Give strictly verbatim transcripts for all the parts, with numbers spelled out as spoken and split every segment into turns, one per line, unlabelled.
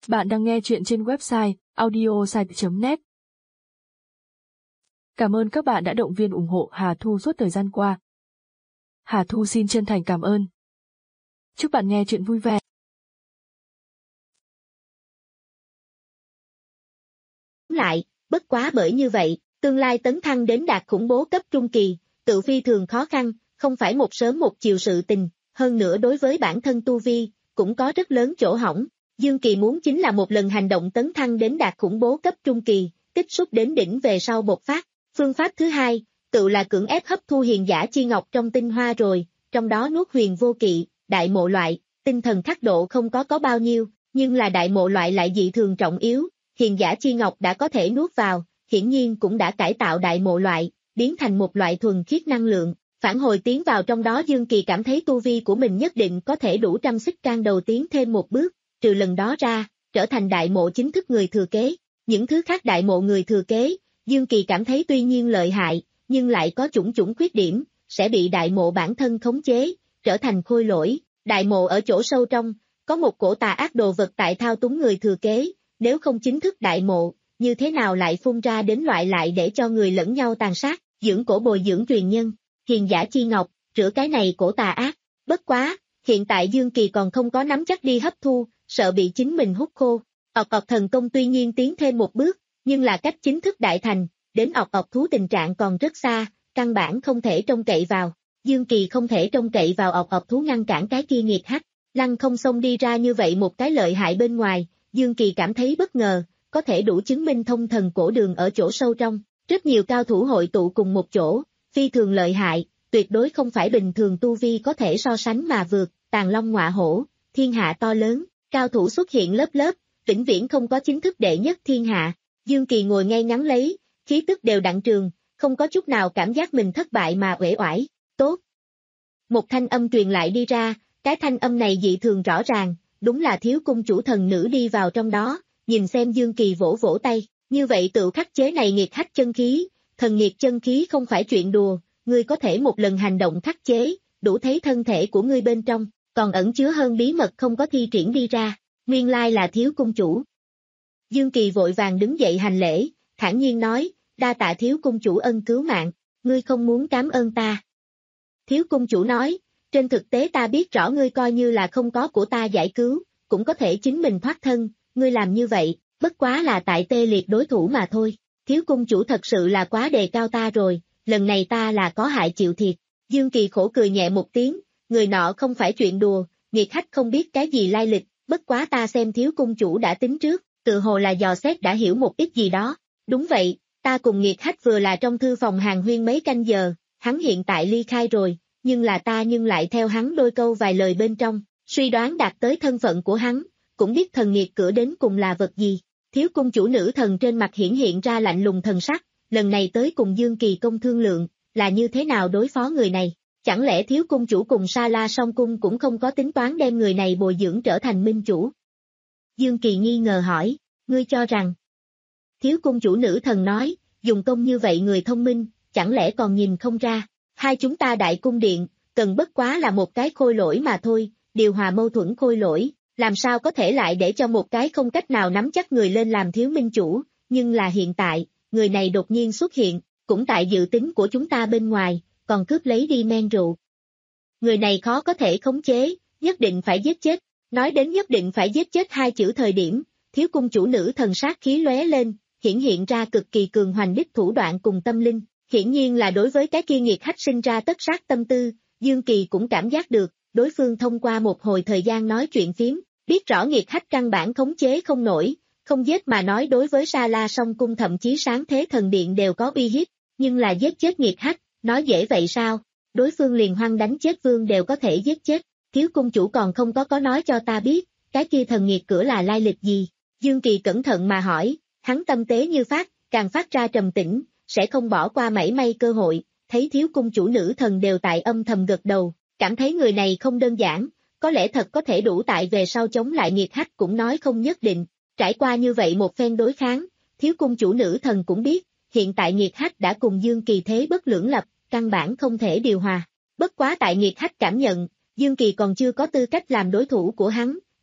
Bạn đang nghe chuyện trên website audiosite chấm net. Cảm ơn các bạn đã động viên ủng hộ Hà Thu suốt thời gian qua. Hà Thu xin chân thành cảm ơn. Chúc bạn nghe chuyện vui vẻ.
Lại, bất quá bởi như vậy, tương lai tấn thăng đến đạt khủng bố cấp trung kỳ, tự phi thường khó khăn, không phải một sớm một chiều sự tình, hơn nữa đối với bản thân tu vi, cũng có rất lớn chỗ hỏng. Dương Kỳ muốn chính là một lần hành động tấn thăng đến đạt khủng bố cấp trung kỳ, tích xúc đến đỉnh về sau bộc phát. Phương pháp thứ hai, tự là cưỡng ép hấp thu hiền giả chi ngọc trong tinh hoa rồi, trong đó nuốt huyền vô kỵ, đại mộ loại, tinh thần khắc độ không có có bao nhiêu, nhưng là đại mộ loại lại dị thường trọng yếu, hiền giả chi ngọc đã có thể nuốt vào, hiển nhiên cũng đã cải tạo đại mộ loại, biến thành một loại thuần khiết năng lượng, phản hồi tiến vào trong đó. Dương Kỳ cảm thấy tu vi của mình nhất định có thể đủ trăm xích can đầu tiến thêm một bước, trừ lần đó ra, trở thành đại mộ chính thức người thừa kế. Những thứ khác đại mộ người thừa kế, Dương Kỳ cảm thấy tuy nhiên lợi hại, nhưng lại có chủng chủng khuyết điểm, sẽ bị đại mộ bản thân khống chế, trở thành khôi lỗi. Đại mộ ở chỗ sâu trong, có một cổ tà ác đồ vật tại thao túng người thừa kế, nếu không chính thức đại mộ, như thế nào lại phun ra đến loại lại để cho người lẫn nhau tàn sát, dưỡng cổ bồi dưỡng truyền nhân, hiền giả chi ngọc, rửa cái này cổ tà ác. Bất quá, hiện tại Dương Kỳ còn không có nắm chắc đi hấp thu, sợ bị chính mình hút khô. Ọc ọc thần công tuy nhiên tiến thêm một bước, nhưng là cách chính thức đại thành, đến ọc ọc thú tình trạng còn rất xa, căn bản không thể trông cậy vào. Dương Kỳ không thể trông cậy vào ọc ọc thú ngăn cản cái kia nghiệt hắc, lăng không xông đi ra như vậy một cái lợi hại bên ngoài, Dương Kỳ cảm thấy bất ngờ, có thể đủ chứng minh thông thần cổ đường ở chỗ sâu trong, rất nhiều cao thủ hội tụ cùng một chỗ, phi thường lợi hại, tuyệt đối không phải bình thường tu vi có thể so sánh mà vượt, tàng long ngọa hổ, thiên hạ to lớn, cao thủ xuất hiện lớp lớp, vĩnh viễn không có chính thức đệ nhất thiên hạ. Dương Kỳ ngồi ngay ngắn lấy, khí tức đều đặn trường, không có chút nào cảm giác mình thất bại mà uể oải. Tốt. Một thanh âm truyền lại đi ra, cái thanh âm này dị thường rõ ràng, đúng là thiếu cung chủ thần nữ đi vào trong đó, nhìn xem Dương Kỳ vỗ vỗ tay, như vậy tự khắc chế này nghiệt hách chân khí, thần nghiệt chân khí không phải chuyện đùa, ngươi có thể một lần hành động khắc chế, đủ thấy thân thể của ngươi bên trong, còn ẩn chứa hơn bí mật không có thi triển đi ra, nguyên lai là thiếu cung chủ. Dương Kỳ vội vàng đứng dậy hành lễ, thản nhiên nói, đa tạ thiếu cung chủ ân cứu mạng, ngươi không muốn cảm ơn ta. Thiếu cung chủ nói, trên thực tế ta biết rõ ngươi coi như là không có của ta giải cứu, cũng có thể chính mình thoát thân, ngươi làm như vậy, bất quá là tại tê liệt đối thủ mà thôi. Thiếu cung chủ thật sự là quá đề cao ta rồi, lần này ta là có hại chịu thiệt. Dương Kỳ khổ cười nhẹ một tiếng, người nọ không phải chuyện đùa, nghiệt hách không biết cái gì lai lịch, bất quá ta xem thiếu cung chủ đã tính trước, tự hồ là dò xét đã hiểu một ít gì đó. Đúng vậy, ta cùng nghiệt hách vừa là trong thư phòng hàng huyên mấy canh giờ, hắn hiện tại ly khai rồi, nhưng là ta nhưng lại theo hắn đôi câu vài lời bên trong, suy đoán đạt tới thân phận của hắn, cũng biết thần nghiệt cửa đến cùng là vật gì. Thiếu cung chủ nữ thần trên mặt hiển hiện ra lạnh lùng thần sắc, lần này tới cùng Dương Kỳ công thương lượng, là như thế nào đối phó người này, chẳng lẽ thiếu cung chủ cùng Sa La Song Cung cũng không có tính toán đem người này bồi dưỡng trở thành minh chủ? Dương Kỳ nghi ngờ hỏi, ngươi cho rằng? Thiếu cung chủ nữ thần nói, dùng công như vậy người thông minh, chẳng lẽ còn nhìn không ra, hai chúng ta đại cung điện, cần bất quá là một cái khôi lỗi mà thôi, điều hòa mâu thuẫn khôi lỗi, làm sao có thể lại để cho một cái không cách nào nắm chắc người lên làm thiếu minh chủ, nhưng là hiện tại, người này đột nhiên xuất hiện, cũng tại dự tính của chúng ta bên ngoài, còn cướp lấy đi men rượu. Người này khó có thể khống chế, nhất định phải giết chết, nói đến nhất định phải giết chết hai chữ thời điểm, thiếu cung chủ nữ thần sát khí lóe lên, hiển hiện ra cực kỳ cường hoành đích thủ đoạn cùng tâm linh, hiển nhiên là đối với cái kia nghiệt hách sinh ra tất sát tâm tư, Dương Kỳ cũng cảm giác được, đối phương thông qua một hồi thời gian nói chuyện phiếm, biết rõ nghiệt hách căn bản khống chế không nổi, không giết mà nói đối với Sa La Song Cung thậm chí sáng thế thần điện đều có uy hiếp, nhưng là giết chết nghiệt hách, nói dễ vậy sao, đối phương liền hoang đánh chết vương đều có thể giết chết, thiếu cung chủ còn không có có nói cho ta biết, cái kia thần nghiệt cửa là lai lịch gì. Dương Kỳ cẩn thận mà hỏi, hắn tâm tế như phát, càng phát ra trầm tĩnh, sẽ không bỏ qua mảy may cơ hội, thấy thiếu cung chủ nữ thần đều tại âm thầm gật đầu, cảm thấy người này không đơn giản, có lẽ thật có thể đủ tại về sau chống lại nghiệt hách cũng nói không nhất định. Trải qua như vậy một phen đối kháng, thiếu cung chủ nữ thần cũng biết, hiện tại nghiệt hách đã cùng Dương Kỳ thế bất lưỡng lập, căn bản không thể điều hòa. Bất quá tại nghiệt hách cảm nhận, Dương Kỳ còn chưa có tư cách làm đối thủ của hắn,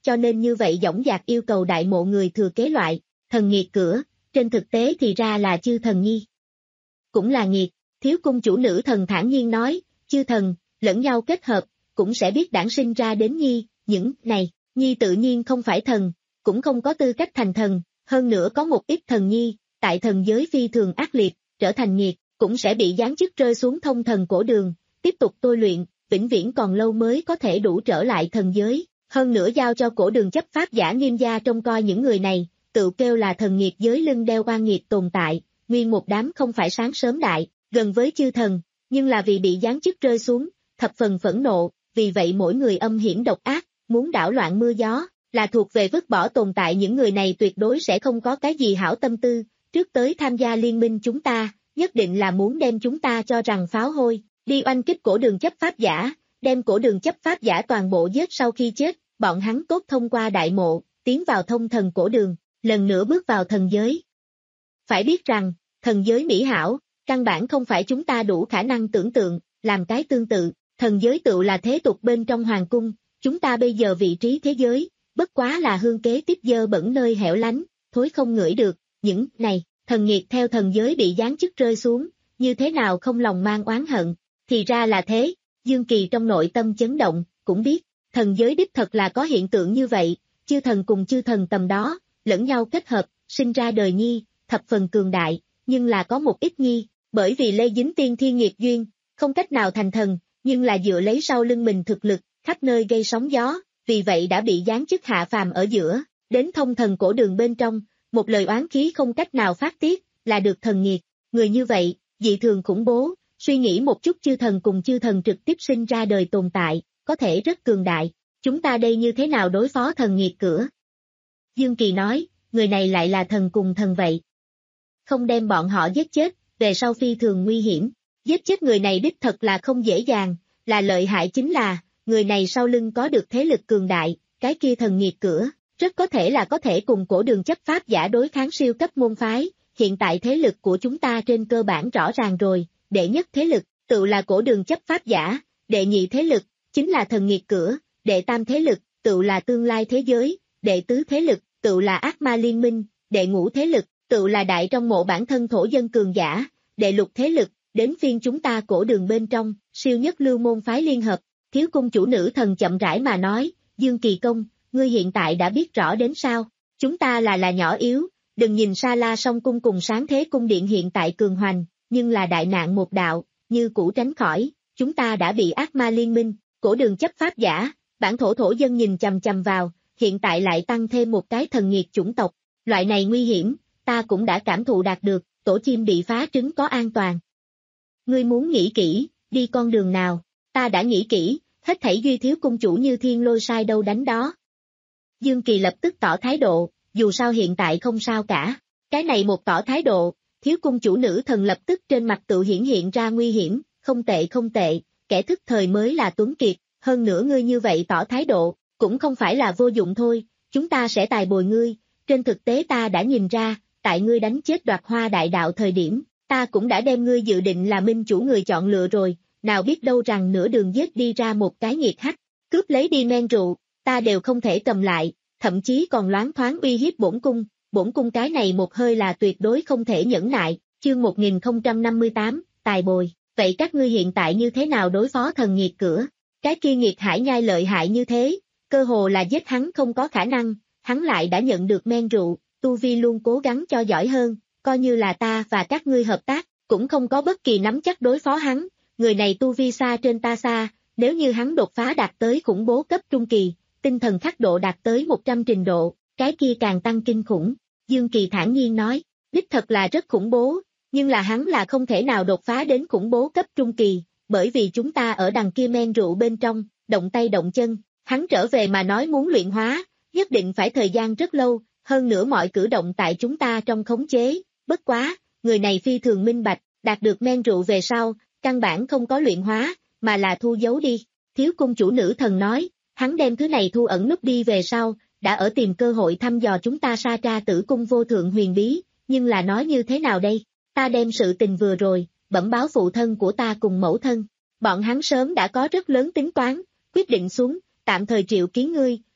cho nên như vậy dõng dạc yêu cầu đại mộ người thừa kế loại, thần nghiệt cửa, trên thực tế thì ra là chư thần nhi. Cũng là nghiệt, thiếu cung chủ nữ thần thản nhiên nói, chư thần, lẫn nhau kết hợp, cũng sẽ biết đản sinh ra đến nhi, những này, nhi tự nhiên không phải thần, cũng không có tư cách thành thần, hơn nữa có một ít thần nhi, tại thần giới phi thường ác liệt, trở thành nghiệt, cũng sẽ bị giáng chức rơi xuống thông thần cổ đường, tiếp tục tôi luyện, vĩnh viễn còn lâu mới có thể đủ trở lại thần giới, hơn nữa giao cho cổ đường chấp pháp giả nghiêm gia trông coi những người này, tự kêu là thần nghiệt giới lưng đeo oan nghiệt tồn tại, nguyên một đám không phải sáng sớm đại, gần với chư thần, nhưng là vì bị giáng chức rơi xuống, thập phần phẫn nộ, vì vậy mỗi người âm hiểm độc ác, muốn đảo loạn mưa gió, là thuộc về vứt bỏ tồn tại những người này tuyệt đối sẽ không có cái gì hảo tâm tư, trước tới tham gia liên minh chúng ta, nhất định là muốn đem chúng ta cho rằng pháo hôi, đi oanh kích cổ đường chấp pháp giả, đem cổ đường chấp pháp giả toàn bộ giết sau khi chết, bọn hắn tốt thông qua đại mộ, tiến vào thông thần cổ đường, lần nữa bước vào thần giới. Phải biết rằng, thần giới mỹ hảo, căn bản không phải chúng ta đủ khả năng tưởng tượng, làm cái tương tự, thần giới tựu là thế tục bên trong hoàng cung, chúng ta bây giờ vị trí thế giới, bất quá là hương kế tiếp dơ bẩn nơi hẻo lánh, thối không ngửi được, những này, thần nghiệt theo thần giới bị giáng chức rơi xuống, như thế nào không lòng mang oán hận, thì ra là thế, Dương Kỳ trong nội tâm chấn động, cũng biết, thần giới đích thật là có hiện tượng như vậy, chư thần cùng chư thần tầm đó, lẫn nhau kết hợp, sinh ra đời nhi, thập phần cường đại, nhưng là có một ít nhi, bởi vì lây dính tiên thiên nghiệt duyên, không cách nào thành thần, nhưng là dựa lấy sau lưng mình thực lực, khắp nơi gây sóng gió, vì vậy đã bị giáng chức hạ phàm ở giữa, đến thông thần cổ đường bên trong, một lời oán khí không cách nào phát tiết, là được thần nghiệt, người như vậy, dị thường khủng bố, suy nghĩ một chút chư thần cùng chư thần trực tiếp sinh ra đời tồn tại, có thể rất cường đại, chúng ta đây như thế nào đối phó thần nghiệt cửa? Dương Kỳ nói, người này lại là thần cùng thần vậy. Không đem bọn họ giết chết, về sau phi thường nguy hiểm, giết chết người này đích thật là không dễ dàng, là lợi hại chính là, người này sau lưng có được thế lực cường đại, cái kia thần nghiệt cửa, rất có thể là có thể cùng cổ đường chấp pháp giả đối kháng siêu cấp môn phái, hiện tại thế lực của chúng ta trên cơ bản rõ ràng rồi, đệ nhất thế lực, tự là cổ đường chấp pháp giả, đệ nhị thế lực, chính là thần nghiệt cửa, đệ tam thế lực, tự là tương lai thế giới, đệ tứ thế lực, tự là ác ma liên minh, đệ ngũ thế lực, tự là đại trong mộ bản thân thổ dân cường giả, đệ lục thế lực, đến phiên chúng ta cổ đường bên trong, siêu nhất lưu môn phái liên hợp, thiếu cung chủ nữ thần chậm rãi mà nói, Dương Kỳ công, ngươi hiện tại đã biết rõ đến sao, chúng ta là là nhỏ yếu, đừng nhìn Sa La Song cung cùng Sáng Thế cung điện hiện tại cường hoành, nhưng là đại nạn một đạo, như cũ tránh khỏi, chúng ta đã bị ác ma liên minh, cổ đường chấp pháp giả, bản thổ thổ dân nhìn chằm chằm vào, hiện tại lại tăng thêm một cái thần nghiệt chủng tộc, loại này nguy hiểm, ta cũng đã cảm thụ đạt được, tổ chim bị phá trứng có an toàn. Ngươi muốn nghĩ kỹ, đi con đường nào, ta đã nghĩ kỹ, hết thảy duy thiếu cung chủ như thiên lôi sai đâu đánh đó. Dương Kỳ lập tức tỏ thái độ, dù sao hiện tại không sao cả, cái này một tỏ thái độ, thiếu cung chủ nữ thần lập tức trên mặt tự hiển hiện ra nguy hiểm, không tệ không tệ, kẻ thức thời mới là tuấn kiệt, hơn nữa ngươi như vậy tỏ thái độ, cũng không phải là vô dụng thôi, chúng ta sẽ tài bồi ngươi, trên thực tế ta đã nhìn ra, tại ngươi đánh chết đoạt hoa đại đạo thời điểm, ta cũng đã đem ngươi dự định là minh chủ người chọn lựa rồi, nào biết đâu rằng nửa đường giết đi ra một cái nghiệt hách, cướp lấy đi men rượu, ta đều không thể cầm lại, thậm chí còn loáng thoáng uy hiếp bổn cung, bổn cung cái này một hơi là tuyệt đối không thể nhẫn nại, chương một nghìn không trăm năm mươi tám, tài bồi, vậy các ngươi hiện tại như thế nào đối phó thần nghiệt cửa, cái kia nghiệt hải nhai lợi hại như thế, cơ hồ là giết hắn không có khả năng, hắn lại đã nhận được men rượu, tu vi luôn cố gắng cho giỏi hơn, coi như là ta và các ngươi hợp tác, cũng không có bất kỳ nắm chắc đối phó hắn, người này tu vi xa trên ta xa, nếu như hắn đột phá đạt tới khủng bố cấp trung kỳ, tinh thần khắc độ đạt tới một trăm trình độ, cái kia càng tăng kinh khủng, Dương Kỳ thản nhiên nói, đích thật là rất khủng bố, nhưng là hắn là không thể nào đột phá đến khủng bố cấp trung kỳ, bởi vì chúng ta ở đằng kia men rượu bên trong, động tay động chân, hắn trở về mà nói muốn luyện hóa, nhất định phải thời gian rất lâu, hơn nữa mọi cử động tại chúng ta trong khống chế, bất quá, người này phi thường minh bạch, đạt được men rượu về sau, căn bản không có luyện hóa, mà là thu giấu đi, thiếu cung chủ nữ thần nói, hắn đem thứ này thu ẩn núp đi về sau, đã ở tìm cơ hội thăm dò chúng ta Sa Tra tử cung vô thượng huyền bí, nhưng là nói như thế nào đây, ta đem sự tình vừa rồi, bẩm báo phụ thân của ta cùng mẫu thân, bọn hắn sớm đã có rất lớn tính toán, quyết định xuống, tạm thời triệu kiến ngươi,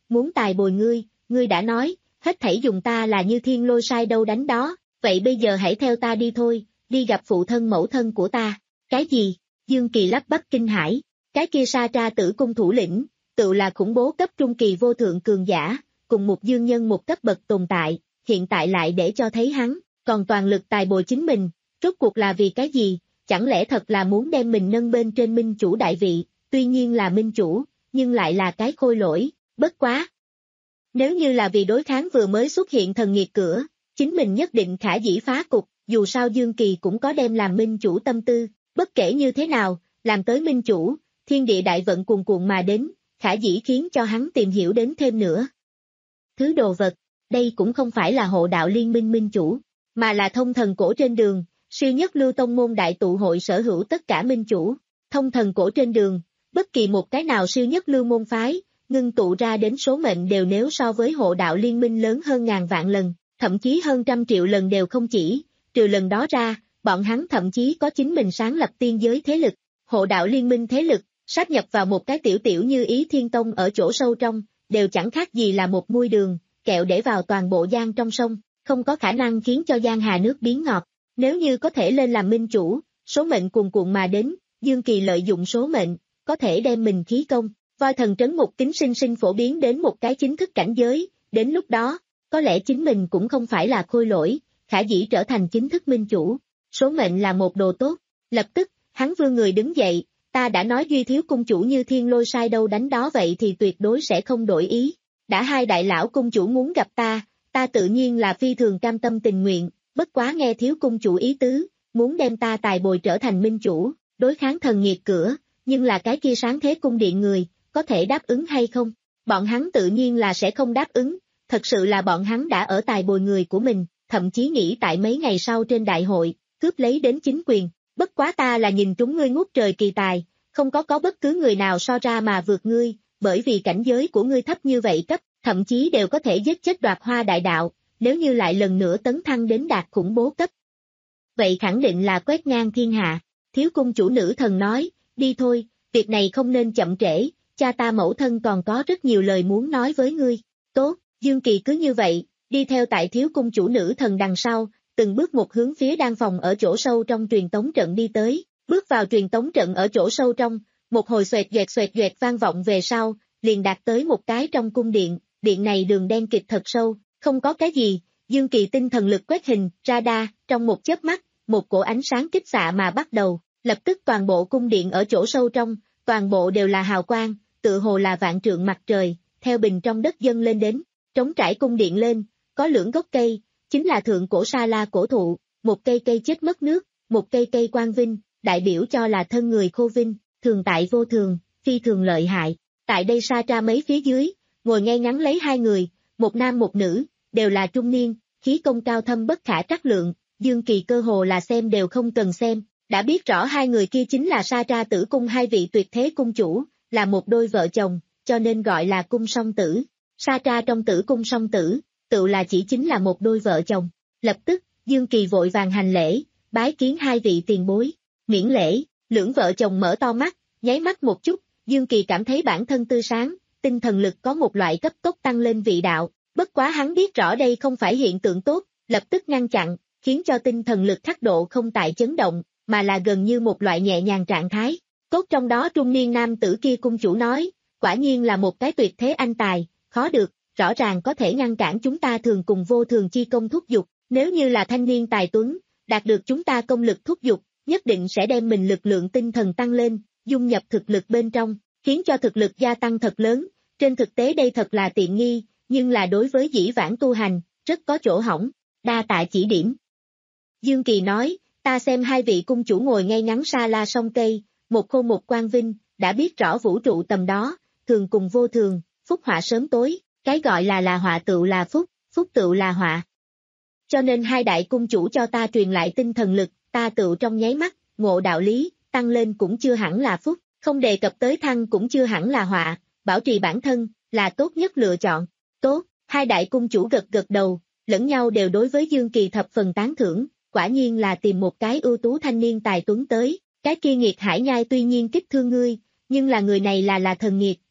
muốn tài bồi ngươi, ngươi đã nói, hết thảy dùng ta là như thiên lôi sai đâu đánh đó, vậy bây giờ hãy theo ta đi thôi, đi gặp phụ thân mẫu thân của ta. Cái gì? Dương Kỳ lắp bắp kinh hãi, cái kia Sa Tra Tử cung thủ lĩnh, tự là khủng bố cấp trung kỳ vô thượng cường giả, cùng một dương nhân một cấp bậc tồn tại, hiện tại lại để cho thấy hắn, còn toàn lực tài bồi chính mình, rốt cuộc là vì cái gì, chẳng lẽ thật là muốn đem mình nâng bên trên minh chủ đại vị, tuy nhiên là minh chủ, nhưng lại là cái khôi lỗi, bất quá. Nếu như là vì đối kháng vừa mới xuất hiện thần nghiệt cửa, chính mình nhất định khả dĩ phá cục, dù sao Dương Kỳ cũng có đem làm minh chủ tâm tư, bất kể như thế nào, làm tới minh chủ, thiên địa đại vận cuồn cuộn mà đến, khả dĩ khiến cho hắn tìm hiểu đến thêm nữa. Thứ đồ vật, đây cũng không phải là hộ đạo liên minh minh chủ, mà là thông thần cổ trên đường, siêu nhất lưu tông môn đại tụ hội sở hữu tất cả minh chủ, thông thần cổ trên đường, bất kỳ một cái nào siêu nhất lưu môn phái, ngưng tụ ra đến số mệnh đều nếu so với hộ đạo liên minh lớn hơn ngàn vạn lần, thậm chí hơn trăm triệu lần đều không chỉ, trừ lần đó ra, bọn hắn thậm chí có chính mình sáng lập tiên giới thế lực, hộ đạo liên minh thế lực, sáp nhập vào một cái tiểu tiểu như Ý Thiên Tông ở chỗ sâu trong, đều chẳng khác gì là một muôi đường, kẹo để vào toàn bộ giang trong sông, không có khả năng khiến cho giang hà nước biến ngọt, nếu như có thể lên làm minh chủ, số mệnh cuồn cuộn mà đến, Dương Kỳ lợi dụng số mệnh, có thể đem mình khí công, voi thần trấn một kính sinh sinh phổ biến đến một cái chính thức cảnh giới, đến lúc đó, có lẽ chính mình cũng không phải là khôi lỗi, khả dĩ trở thành chính thức minh chủ, số mệnh là một đồ tốt, lập tức, hắn vươn người đứng dậy, ta đã nói Duy thiếu cung chủ như thiên lôi sai đâu đánh đó vậy thì tuyệt đối sẽ không đổi ý, đã hai đại lão cung chủ muốn gặp ta, ta tự nhiên là phi thường cam tâm tình nguyện, bất quá nghe thiếu cung chủ ý tứ, muốn đem ta tài bồi trở thành minh chủ, đối kháng thần nghiệt cửa, nhưng là cái kia sáng thế cung điện người, có thể đáp ứng hay không? Bọn hắn tự nhiên là sẽ không đáp ứng, thật sự là bọn hắn đã ở tài bồi người của mình, thậm chí nghĩ tại mấy ngày sau trên đại hội, cướp lấy đến chính quyền, bất quá ta là nhìn trúng ngươi ngút trời kỳ tài, không có có bất cứ người nào so ra mà vượt ngươi, bởi vì cảnh giới của ngươi thấp như vậy cấp, thậm chí đều có thể giết chết Đoạt Hoa đại đạo, nếu như lại lần nữa tấn thăng đến đạt khủng bố cấp. Vậy khẳng định là quét ngang thiên hạ, thiếu cung chủ nữ thần nói, đi thôi, việc này không nên chậm trễ, cha ta mẫu thân còn có rất nhiều lời muốn nói với ngươi, tốt, Dương Kỳ cứ như vậy, đi theo tại thiếu cung chủ nữ thần đằng sau, từng bước một hướng phía đan phòng ở chỗ sâu trong truyền tống trận đi tới, bước vào truyền tống trận ở chỗ sâu trong, một hồi xoẹt doẹt xoẹt doẹt vang vọng về sau, liền đạt tới một cái trong cung điện, điện này đường đen kịt thật sâu, không có cái gì, Dương Kỳ tinh thần lực quét hình, radar, trong một chớp mắt, một cổ ánh sáng kích xạ mà bắt đầu, lập tức toàn bộ cung điện ở chỗ sâu trong, toàn bộ đều là hào quang, tự hồ là vạn trượng mặt trời, theo bình trong đất dâng lên đến, trống trải cung điện lên, có lưỡng gốc cây, chính là thượng cổ sa la cổ thụ, một cây cây chết mất nước, một cây cây quang vinh, đại biểu cho là thân người khô vinh, thường tại vô thường, phi thường lợi hại, tại đây Sa Tra mấy phía dưới, ngồi ngay ngắn lấy hai người, một nam một nữ, đều là trung niên, khí công cao thâm bất khả trắc lượng, Dương Kỳ cơ hồ là xem đều không cần xem, đã biết rõ hai người kia chính là Sa Tra Tử cung hai vị tuyệt thế cung chủ, là một đôi vợ chồng, cho nên gọi là cung song tử. Sa Tra trong tử cung song tử, tự là chỉ chính là một đôi vợ chồng. Lập tức, Dương Kỳ vội vàng hành lễ, bái kiến hai vị tiền bối, miễn lễ, lưỡng vợ chồng mở to mắt, nháy mắt một chút, Dương Kỳ cảm thấy bản thân tươi sáng, tinh thần lực có một loại cấp tốc tăng lên vị đạo, bất quá hắn biết rõ đây không phải hiện tượng tốt, lập tức ngăn chặn, khiến cho tinh thần lực khắc độ không tại chấn động, mà là gần như một loại nhẹ nhàng trạng thái. Cốt trong đó trung niên nam tử kia cung chủ nói, quả nhiên là một cái tuyệt thế anh tài, khó được, rõ ràng có thể ngăn cản chúng ta thường cùng vô thường chi công thúc dục, nếu như là thanh niên tài tuấn, đạt được chúng ta công lực thúc dục, nhất định sẽ đem mình lực lượng tinh thần tăng lên, dung nhập thực lực bên trong, khiến cho thực lực gia tăng thật lớn, trên thực tế đây thật là tiện nghi, nhưng là đối với dĩ vãng tu hành, rất có chỗ hỏng, đa tạ chỉ điểm. Dương Kỳ nói, ta xem hai vị cung chủ ngồi ngay ngắn sa la song cây, một khô một quang vinh, đã biết rõ vũ trụ tầm đó, thường cùng vô thường, phúc họa sớm tối, cái gọi là là họa tựu là phúc, phúc tựu là họa. Cho nên hai đại cung chủ cho ta truyền lại tinh thần lực, ta tựu trong nháy mắt, ngộ đạo lý, tăng lên cũng chưa hẳn là phúc, không đề cập tới thăng cũng chưa hẳn là họa, bảo trì bản thân, là tốt nhất lựa chọn. Tốt, hai đại cung chủ gật gật đầu, lẫn nhau đều đối với Dương Kỳ thập phần tán thưởng, quả nhiên là tìm một cái ưu tú thanh niên tài tuấn tới, cái kia nghiệt hải nhai tuy nhiên kích thương ngươi, nhưng là người này là là thần nghiệt,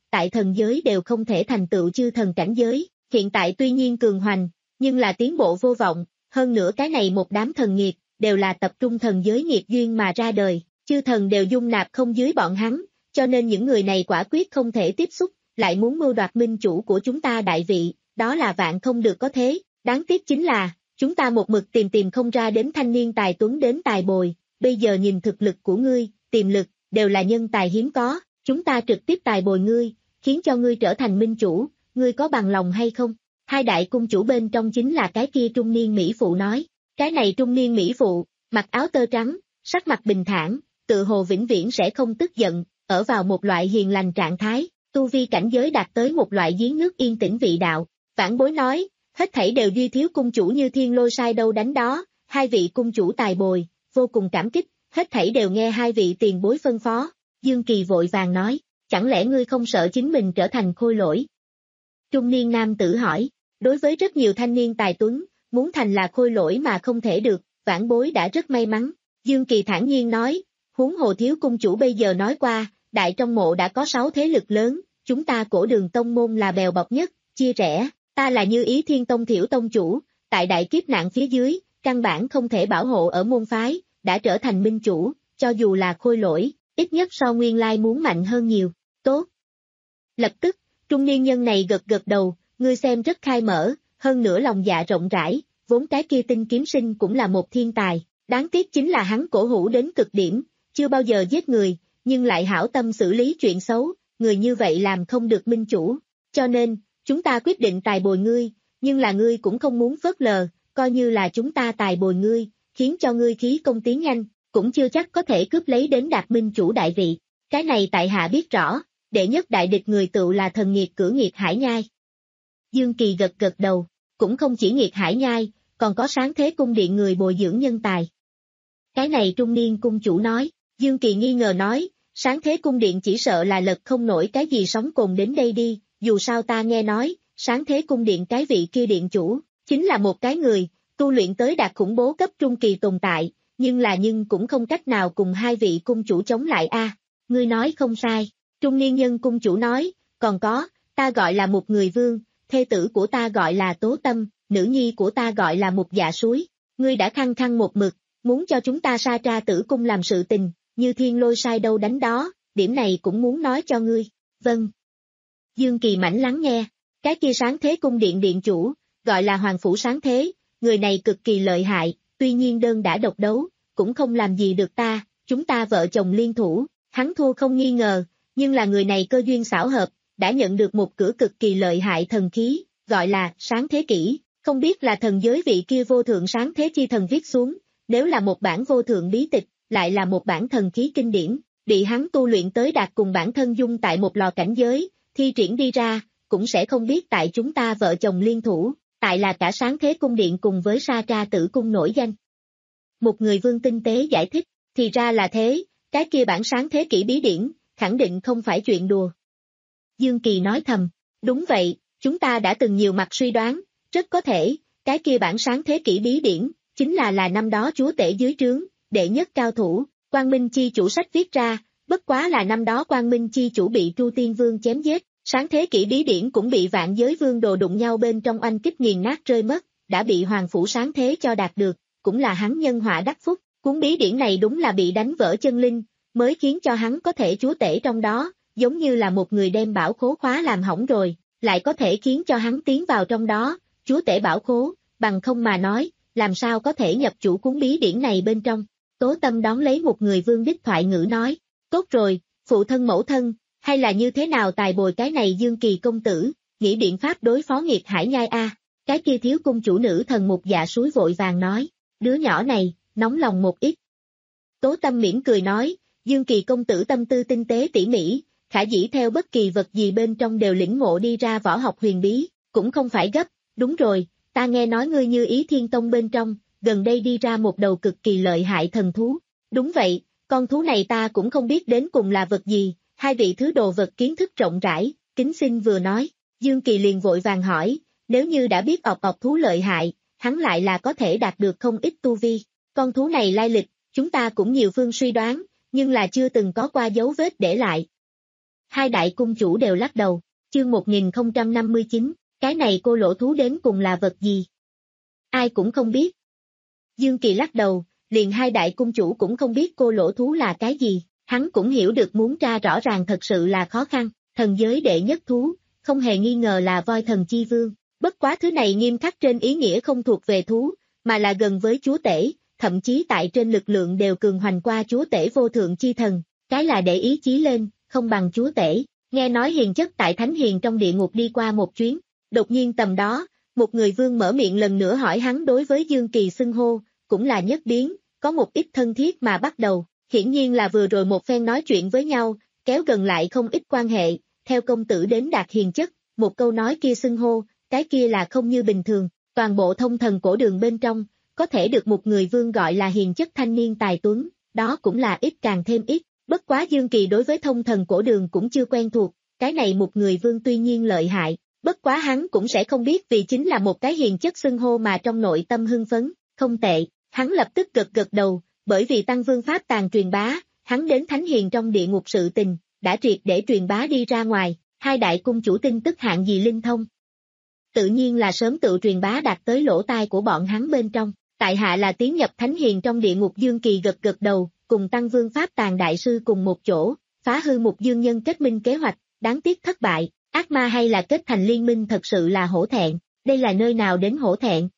tại thần giới đều không thể thành tựu chư thần cảnh giới, hiện tại tuy nhiên cường hoành, nhưng là tiến bộ vô vọng, hơn nữa cái này một đám thần nghiệt, đều là tập trung thần giới nghiệp duyên mà ra đời, chư thần đều dung nạp không dưới bọn hắn, cho nên những người này quả quyết không thể tiếp xúc, lại muốn mưu đoạt minh chủ của chúng ta đại vị, đó là vạn không được có thế, đáng tiếc chính là, chúng ta một mực tìm tìm không ra đến thanh niên tài tuấn đến tài bồi, bây giờ nhìn thực lực của ngươi, tiềm lực, đều là nhân tài hiếm có, chúng ta trực tiếp tài bồi ngươi, khiến cho ngươi trở thành minh chủ, ngươi có bằng lòng hay không? Hai đại cung chủ bên trong chính là cái kia trung niên Mỹ phụ nói, cái này trung niên Mỹ phụ, mặc áo tơ trắng, sắc mặt bình thản, tự hồ vĩnh viễn sẽ không tức giận, ở vào một loại hiền lành trạng thái, tu vi cảnh giới đạt tới một loại giếng nước yên tĩnh vị đạo, vãn bối nói, hết thảy đều duy thiếu cung chủ như thiên lôi sai đâu đánh đó, hai vị cung chủ tài bồi, vô cùng cảm kích, hết thảy đều nghe hai vị tiền bối phân phó, Dương Kỳ vội vàng nói, chẳng lẽ ngươi không sợ chính mình trở thành khôi lỗi? Trung niên nam tử hỏi, đối với rất nhiều thanh niên tài tuấn, muốn thành là khôi lỗi mà không thể được, vãn bối đã rất may mắn, Dương Kỳ thản nhiên nói, huống hồ thiếu cung chủ bây giờ nói qua, đại trong mộ đã có sáu thế lực lớn, chúng ta cổ đường tông môn là bèo bọc nhất, chia rẽ, ta là Như Ý Thiên Tông thiểu tông chủ, tại đại kiếp nạn phía dưới, căn bản không thể bảo hộ ở môn phái, đã trở thành minh chủ, cho dù là khôi lỗi, ít nhất so nguyên lai muốn mạnh hơn nhiều, tốt. Lập tức, trung niên nhân này gật gật đầu, ngươi xem rất khai mở, hơn nữa lòng dạ rộng rãi, vốn cái kia tinh kiếm sinh cũng là một thiên tài, đáng tiếc chính là hắn cổ hủ đến cực điểm, chưa bao giờ giết người, nhưng lại hảo tâm xử lý chuyện xấu, người như vậy làm không được minh chủ, cho nên, chúng ta quyết định tài bồi ngươi, nhưng là ngươi cũng không muốn phớt lờ, coi như là chúng ta tài bồi ngươi, khiến cho ngươi khí công tiến nhanh, cũng chưa chắc có thể cướp lấy đến đạt minh chủ đại vị, cái này tại hạ biết rõ, đệ nhất đại địch người tựu là thần nghiệt cử nghiệt hải nhai. Dương Kỳ gật gật đầu, cũng không chỉ nghiệt hải nhai, còn có sáng thế cung điện người bồi dưỡng nhân tài. Cái này trung niên cung chủ nói, Dương Kỳ nghi ngờ nói, sáng thế cung điện chỉ sợ là lật không nổi cái gì sóng cồn đến đây đi, dù sao ta nghe nói, sáng thế cung điện cái vị kia điện chủ, chính là một cái người, tu luyện tới đạt khủng bố cấp trung kỳ tồn tại, nhưng là nhưng cũng không cách nào cùng hai vị cung chủ chống lại a. Ngươi nói không sai, trung niên nhân cung chủ nói, còn có, ta gọi là một người vương, thê tử của ta gọi là Tố Tâm, nữ nhi của ta gọi là một dạ suối, ngươi đã khăng khăng một mực, muốn cho chúng ta sa tra tử cung làm sự tình, như thiên lôi sai đâu đánh đó, điểm này cũng muốn nói cho ngươi, vâng. Dương Kỳ mảnh lắng nghe, cái kia sáng thế cung điện điện chủ, gọi là Hoàng Phủ Sáng Thế, người này cực kỳ lợi hại, tuy nhiên đơn đã độc đấu, cũng không làm gì được ta, chúng ta vợ chồng liên thủ, hắn thua không nghi ngờ, nhưng là người này cơ duyên xảo hợp, đã nhận được một cửa cực kỳ lợi hại thần khí, gọi là Sáng Thế Kỷ, không biết là thần giới vị kia vô thượng sáng thế chi thần viết xuống, nếu là một bản vô thượng bí tịch, lại là một bản thần khí kinh điển, bị hắn tu luyện tới đạt cùng bản thân dung tại một lò cảnh giới, thi triển đi ra, cũng sẽ không biết tại chúng ta vợ chồng liên thủ, tại là cả Sáng Thế Cung Điện cùng với Sa Tra Tử Cung nổi danh. Một người vương tinh tế giải thích, thì ra là thế, cái kia bản Sáng Thế Kỷ bí điển, khẳng định không phải chuyện đùa. Dương Kỳ nói thầm, đúng vậy, chúng ta đã từng nhiều mặt suy đoán, rất có thể, cái kia bản Sáng Thế Kỷ bí điển, chính là là năm đó chúa tể dưới trướng, đệ nhất cao thủ, Quang Minh Chi chủ sách viết ra, bất quá là năm đó Quang Minh Chi chủ bị Tru Tiên Vương chém giết, Sáng Thế Kỷ bí điển cũng bị Vạn Giới Vương đồ đụng nhau bên trong oanh kích nghiền nát rơi mất, đã bị Hoàng Phủ Sáng Thế cho đạt được, cũng là hắn nhân họa đắc phúc, cuốn bí điển này đúng là bị đánh vỡ chân linh, mới khiến cho hắn có thể chúa tể trong đó, giống như là một người đem bảo khố khóa làm hỏng rồi, lại có thể khiến cho hắn tiến vào trong đó, chúa tể bảo khố, bằng không mà nói, làm sao có thể nhập chủ cuốn bí điển này bên trong. Tố Tâm đón lấy một người vương đích thoại ngữ nói, tốt rồi, phụ thân mẫu thân, hay là như thế nào tài bồi cái này Dương Kỳ công tử, nghĩ biện pháp đối phó nghiệt hải nhai a. Cái kia thiếu cung chủ nữ thần một dạ suối vội vàng nói, đứa nhỏ này, nóng lòng một ít. Tố Tâm mỉm cười nói, Dương Kỳ công tử tâm tư tinh tế tỉ mỉ, khả dĩ theo bất kỳ vật gì bên trong đều lĩnh ngộ đi ra võ học huyền bí, cũng không phải gấp, đúng rồi, ta nghe nói ngươi Như Ý Thiên Tông bên trong, gần đây đi ra một đầu cực kỳ lợi hại thần thú. Đúng vậy, con thú này ta cũng không biết đến cùng là vật gì, hai vị thứ đồ vật kiến thức rộng rãi, kính xin vừa nói, Dương Kỳ liền vội vàng hỏi, nếu như đã biết ọc ọc thú lợi hại, hắn lại là có thể đạt được không ít tu vi, con thú này lai lịch, chúng ta cũng nhiều phương suy đoán, nhưng là chưa từng có qua dấu vết để lại. Hai đại cung chủ đều lắc đầu. Chương một nghìn không trăm năm mươi chín, cái này cô lỗ thú đến cùng là vật gì? Ai cũng không biết. Dương Kỳ lắc đầu, liền hai đại cung chủ cũng không biết cô lỗ thú là cái gì, hắn cũng hiểu được muốn tra rõ ràng thật sự là khó khăn, thần giới đệ nhất thú, không hề nghi ngờ là voi thần chi vương, bất quá thứ này nghiêm khắc trên ý nghĩa không thuộc về thú, mà là gần với chúa tể, thậm chí tại trên lực lượng đều cường hoành qua chúa tể vô thượng chi thần, cái là để ý chí lên, không bằng chúa tể, nghe nói hiền chất tại Thánh Hiền trong địa ngục đi qua một chuyến, đột nhiên tầm đó, một người vương mở miệng lần nữa hỏi hắn đối với Dương Kỳ xưng hô, cũng là nhất biến, có một ít thân thiết mà bắt đầu, hiển nhiên là vừa rồi một phen nói chuyện với nhau, kéo gần lại không ít quan hệ, theo công tử đến đạt hiền chất, một câu nói kia xưng hô, cái kia là không như bình thường, toàn bộ thông thần cổ đường bên trong, có thể được một người vương gọi là hiền chất thanh niên tài tuấn, đó cũng là ít càng thêm ít, bất quá Dương Kỳ đối với thông thần cổ đường cũng chưa quen thuộc, cái này một người vương tuy nhiên lợi hại, bất quá hắn cũng sẽ không biết vì chính là một cái hiền chất xưng hô mà trong nội tâm hưng phấn, không tệ, hắn lập tức gật gật đầu, bởi vì tăng vương pháp tàn truyền bá, hắn đến Thánh Hiền trong địa ngục sự tình, đã triệt để truyền bá đi ra ngoài, hai đại cung chủ tin tức hạng gì linh thông. Tự nhiên là sớm tự truyền bá đạt tới lỗ tai của bọn hắn bên trong, tại hạ là tiến nhập Thánh Hiền trong địa ngục. Dương Kỳ gật gật đầu, cùng tăng vương pháp tàn đại sư cùng một chỗ, phá hư một dương nhân kết minh kế hoạch, đáng tiếc thất bại, ác ma hay là kết thành liên minh thật sự là hổ thẹn, đây là nơi nào đến hổ thẹn.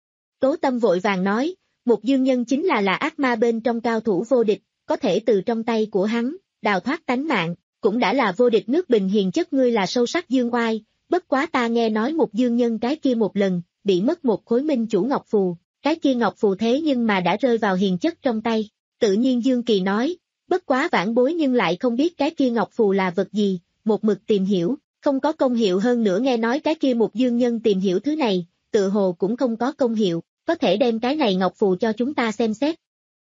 Tố Tâm vội vàng nói, một dương nhân chính là là ác ma bên trong cao thủ vô địch, có thể từ trong tay của hắn, đào thoát tánh mạng, cũng đã là vô địch nước bình hiền chất. Ngươi là sâu sắc dương oai, bất quá ta nghe nói một dương nhân cái kia một lần, bị mất một khối minh chủ ngọc phù, cái kia ngọc phù thế nhưng mà đã rơi vào hiền chất trong tay, tự nhiên Dương Kỳ nói, bất quá vãn bối nhưng lại không biết cái kia ngọc phù là vật gì, một mực tìm hiểu, không có công hiệu, hơn nữa nghe nói cái kia một dương nhân tìm hiểu thứ này, tự hồ cũng không có công hiệu, có thể đem cái này ngọc phù cho chúng ta xem xét.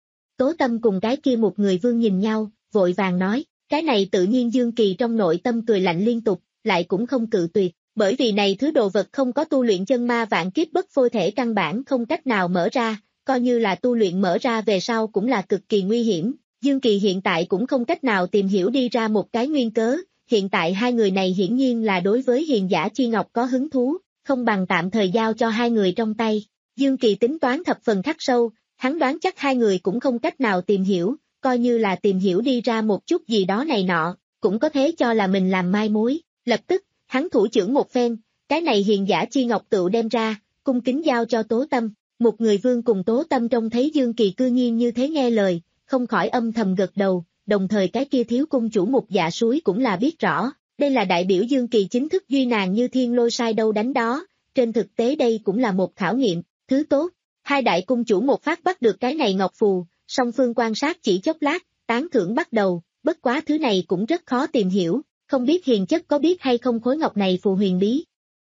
Tố Tâm cùng cái kia một người vương nhìn nhau, vội vàng nói, cái này tự nhiên Dương Kỳ trong nội tâm cười lạnh liên tục, lại cũng không cự tuyệt, bởi vì này thứ đồ vật không có tu luyện chân ma vạn kiếp bất phôi thể căn bản không cách nào mở ra, coi như là tu luyện mở ra về sau cũng là cực kỳ nguy hiểm, Dương Kỳ hiện tại cũng không cách nào tìm hiểu đi ra một cái nguyên cớ, hiện tại hai người này hiển nhiên là đối với hiền giả chi ngọc có hứng thú, không bằng tạm thời giao cho hai người trong tay. Dương Kỳ tính toán thập phần khắc sâu, hắn đoán chắc hai người cũng không cách nào tìm hiểu, coi như là tìm hiểu đi ra một chút gì đó này nọ, cũng có thế cho là mình làm mai mối, lập tức, hắn thủ trưởng một phen, cái này hiền giả chi ngọc tựu đem ra, cung kính giao cho Tố Tâm, một người vương cùng Tố Tâm trông thấy Dương Kỳ cư nhiên như thế nghe lời, không khỏi âm thầm gật đầu, đồng thời cái kia thiếu cung chủ một dạ suối cũng là biết rõ, đây là đại biểu Dương Kỳ chính thức duy nàng như thiên lôi sai đâu đánh đó, trên thực tế đây cũng là một khảo nghiệm, thứ tốt, hai đại cung chủ một phát bắt được cái này ngọc phù, song phương quan sát chỉ chốc lát, tán thưởng bắt đầu, bất quá thứ này cũng rất khó tìm hiểu, không biết hiền chất có biết hay không khối ngọc này phù huyền bí.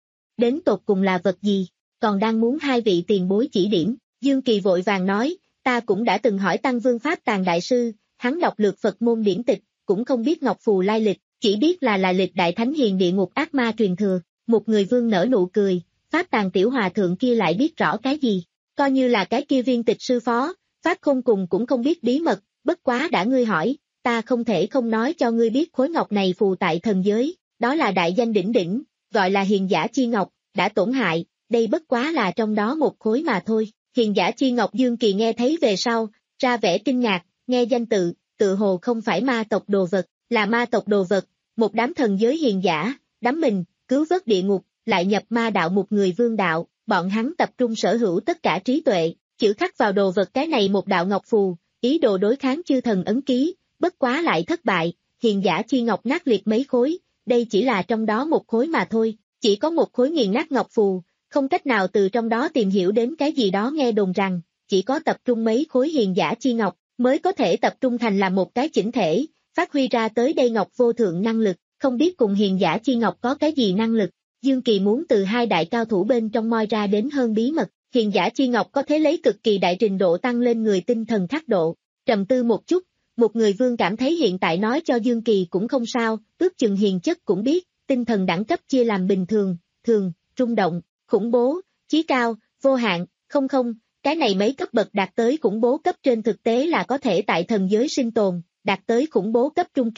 Đến tột cùng là vật gì, còn đang muốn hai vị tiền bối chỉ điểm, Dương Kỳ vội vàng nói, ta cũng đã từng hỏi Tăng Vương Pháp Tàng Đại Sư, hắn đọc lược Phật môn điển tịch, cũng không biết ngọc phù lai lịch, chỉ biết là là lịch đại thánh hiền địa ngục ác ma truyền thừa, một người vương nở nụ cười, Pháp Tàng tiểu hòa thượng kia lại biết rõ cái gì, coi như là cái kia viên tịch sư phó, Pháp Khôn cùng cũng không biết bí mật, bất quá đã ngươi hỏi, ta không thể không nói cho ngươi biết khối ngọc này phù tại thần giới, đó là đại danh đỉnh đỉnh, gọi là hiền giả chi ngọc, đã tổn hại, đây bất quá là trong đó một khối mà thôi. Hiền giả chi ngọc Dương Kỳ nghe thấy về sau, ra vẻ kinh ngạc, nghe danh tự, tự hồ không phải ma tộc đồ vật, là ma tộc đồ vật, một đám thần giới hiền giả, đắm mình, cứu vớt địa ngục, lại nhập ma đạo một người vương đạo, bọn hắn tập trung sở hữu tất cả trí tuệ, chữ khắc vào đồ vật cái này một đạo ngọc phù, ý đồ đối kháng chư thần ấn ký, bất quá lại thất bại, hiền giả chi ngọc nát liệt mấy khối, đây chỉ là trong đó một khối mà thôi, chỉ có một khối nghiền nát ngọc phù, không cách nào từ trong đó tìm hiểu đến cái gì đó. Nghe đồn rằng, chỉ có tập trung mấy khối hiền giả chi ngọc, mới có thể tập trung thành là một cái chỉnh thể, phát huy ra tới đây ngọc vô thượng năng lực, không biết cùng hiền giả chi ngọc có cái gì năng lực. Dương Kỳ muốn từ hai đại cao thủ bên trong moi ra đến hơn bí mật, hiền giả chi ngọc có thể lấy cực kỳ đại trình độ tăng lên người tinh thần khắc độ. Trầm tư một chút, một người vương cảm thấy hiện tại nói cho Dương Kỳ cũng không sao, ước chừng hiền chất cũng biết, tinh thần đẳng cấp chia làm bình thường, thường, trung động, khủng bố, chí cao, vô hạn, không không, cái này mấy cấp bậc đạt tới khủng bố cấp trên thực tế là có thể tại thần giới sinh tồn, đạt tới khủng bố cấp trung kỳ,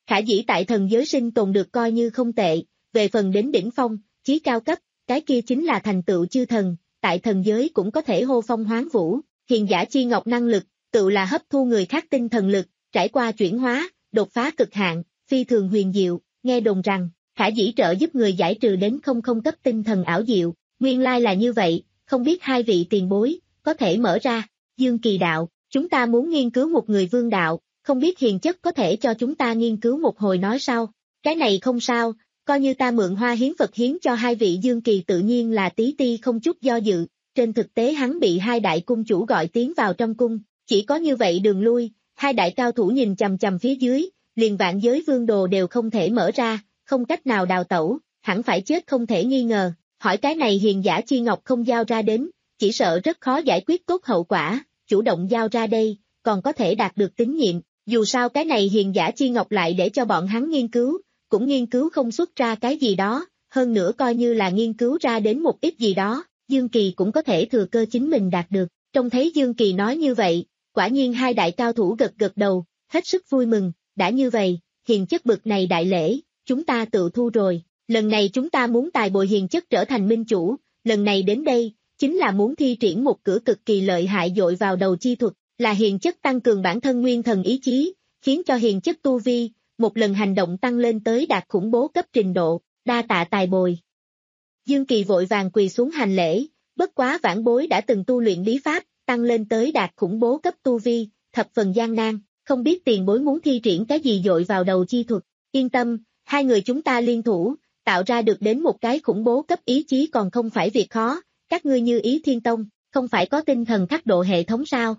Khả dĩ tại thần giới sinh tồn được coi như không tệ, về phần đến đỉnh phong, chí cao cấp, cái kia chính là thành tựu chư thần, tại thần giới cũng có thể hô phong hoán vũ, hiền giả chi ngọc năng lực, tự là hấp thu người khác tinh thần lực, trải qua chuyển hóa, đột phá cực hạn, phi thường huyền diệu, nghe đồn rằng, khả dĩ trợ giúp người giải trừ đến không không cấp tinh thần ảo diệu, nguyên lai là như vậy, không biết hai vị tiền bối, có thể mở ra, Dương Kỳ đạo, chúng ta muốn nghiên cứu một người vương đạo, không biết hiền chất có thể cho chúng ta nghiên cứu một hồi nói sau, cái này không sao, coi như ta mượn hoa hiến Phật hiến cho hai vị Dương Kỳ tự nhiên là tí ti không chút do dự, trên thực tế hắn bị hai đại cung chủ gọi tiến vào trong cung, chỉ có như vậy đường lui, hai đại cao thủ nhìn chằm chằm phía dưới, liền vạn giới vương đồ đều không thể mở ra, không cách nào đào tẩu, hẳn phải chết không thể nghi ngờ, hỏi cái này hiền giả chi ngọc không giao ra đến, chỉ sợ rất khó giải quyết tốt hậu quả, chủ động giao ra đây, còn có thể đạt được tín nhiệm, dù sao cái này hiền giả chi ngọc lại để cho bọn hắn nghiên cứu, cũng nghiên cứu không xuất ra cái gì đó, hơn nữa coi như là nghiên cứu ra đến một ít gì đó, Dương Kỳ cũng có thể thừa cơ chính mình đạt được, trông thấy Dương Kỳ nói như vậy, quả nhiên hai đại cao thủ gật gật đầu, hết sức vui mừng, đã như vậy, hiền chất bực này đại lễ, chúng ta tự thu rồi, lần này chúng ta muốn tài bồi hiền chất trở thành minh chủ, lần này đến đây, chính là muốn thi triển một cửa cực kỳ lợi hại dội vào đầu chi thuật, là hiền chất tăng cường bản thân nguyên thần ý chí, khiến cho hiền chất tu vi, một lần hành động tăng lên tới đạt khủng bố cấp trình độ, đa tạ tài bồi. Dương Kỳ vội vàng quỳ xuống hành lễ, bất quá vãn bối đã từng tu luyện bí pháp, tăng lên tới đạt khủng bố cấp tu vi, thập phần gian nan, không biết tiền bối muốn thi triển cái gì dội vào đầu chi thuật, yên tâm, hai người chúng ta liên thủ, tạo ra được đến một cái khủng bố cấp ý chí còn không phải việc khó, các ngươi như Ý Thiên Tông, không phải có tinh thần khắc độ hệ thống sao?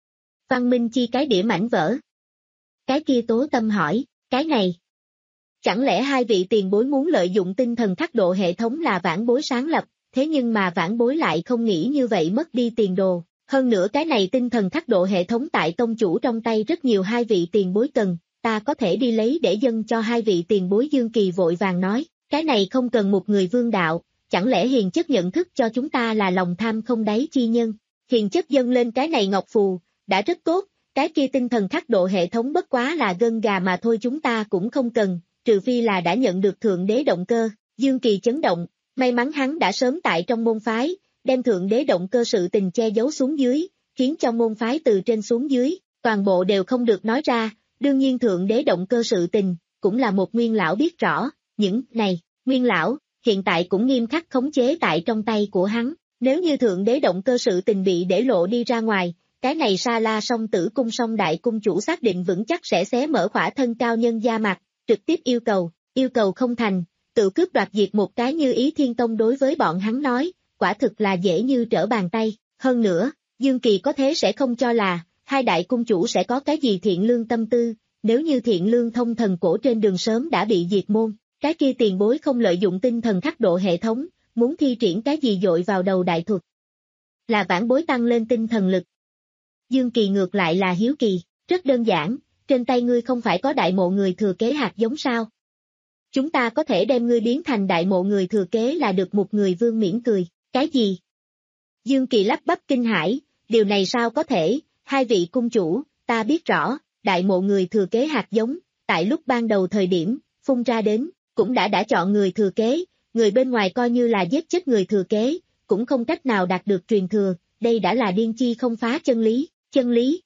Văn Minh Chi cái đĩa mảnh vỡ. Cái kia Tố Tâm hỏi, cái này. Chẳng lẽ hai vị tiền bối muốn lợi dụng tinh thần khắc độ hệ thống là vãn bối sáng lập, thế nhưng mà vãn bối lại không nghĩ như vậy mất đi tiền đồ. Hơn nữa cái này tinh thần khắc độ hệ thống tại tông chủ trong tay rất nhiều hai vị tiền bối cần, ta có thể đi lấy để dâng cho hai vị tiền bối. Dương Kỳ vội vàng nói, cái này không cần một người vương đạo, chẳng lẽ hiền chất nhận thức cho chúng ta là lòng tham không đáy chi nhân. Hiền chất dâng lên cái này ngọc phù, đã rất tốt, cái kia tinh thần khắc độ hệ thống bất quá là gân gà mà thôi chúng ta cũng không cần, trừ phi là đã nhận được thượng đế động cơ. Dương Kỳ chấn động, may mắn hắn đã sớm tại trong môn phái, đem thượng đế động cơ sự tình che giấu xuống dưới, khiến cho môn phái từ trên xuống dưới, toàn bộ đều không được nói ra, đương nhiên thượng đế động cơ sự tình, cũng là một nguyên lão biết rõ, những này, nguyên lão, hiện tại cũng nghiêm khắc khống chế tại trong tay của hắn, nếu như thượng đế động cơ sự tình bị để lộ đi ra ngoài, cái này Sa La Song Tử Cung Song Đại Cung chủ xác định vững chắc sẽ xé mở khỏa thân cao nhân da mặt, trực tiếp yêu cầu, yêu cầu không thành, tự cướp đoạt diệt một cái như Ý Thiên Tông đối với bọn hắn nói, quả thực là dễ như trở bàn tay, hơn nữa, Dương Kỳ có thế sẽ không cho là, hai đại cung chủ sẽ có cái gì thiện lương tâm tư, nếu như thiện lương thông thần cổ trên đường sớm đã bị diệt môn, cái kia tiền bối không lợi dụng tinh thần khắc độ hệ thống, muốn thi triển cái gì dội vào đầu đại thuật. Là vãn bối tăng lên tinh thần lực. Dương Kỳ ngược lại là hiếu kỳ, rất đơn giản, trên tay ngươi không phải có đại mộ người thừa kế hạt giống sao? Chúng ta có thể đem ngươi biến thành đại mộ người thừa kế là được. Một người vương mỉm cười, cái gì? Dương Kỳ lắp bắp kinh hãi, điều này sao có thể, hai vị cung chủ, ta biết rõ, đại mộ người thừa kế hạt giống, tại lúc ban đầu thời điểm, phun ra đến, cũng đã đã chọn người thừa kế, người bên ngoài coi như là giết chết người thừa kế, cũng không cách nào đạt được truyền thừa, đây đã là điên chi không phá chân lý, chân lý.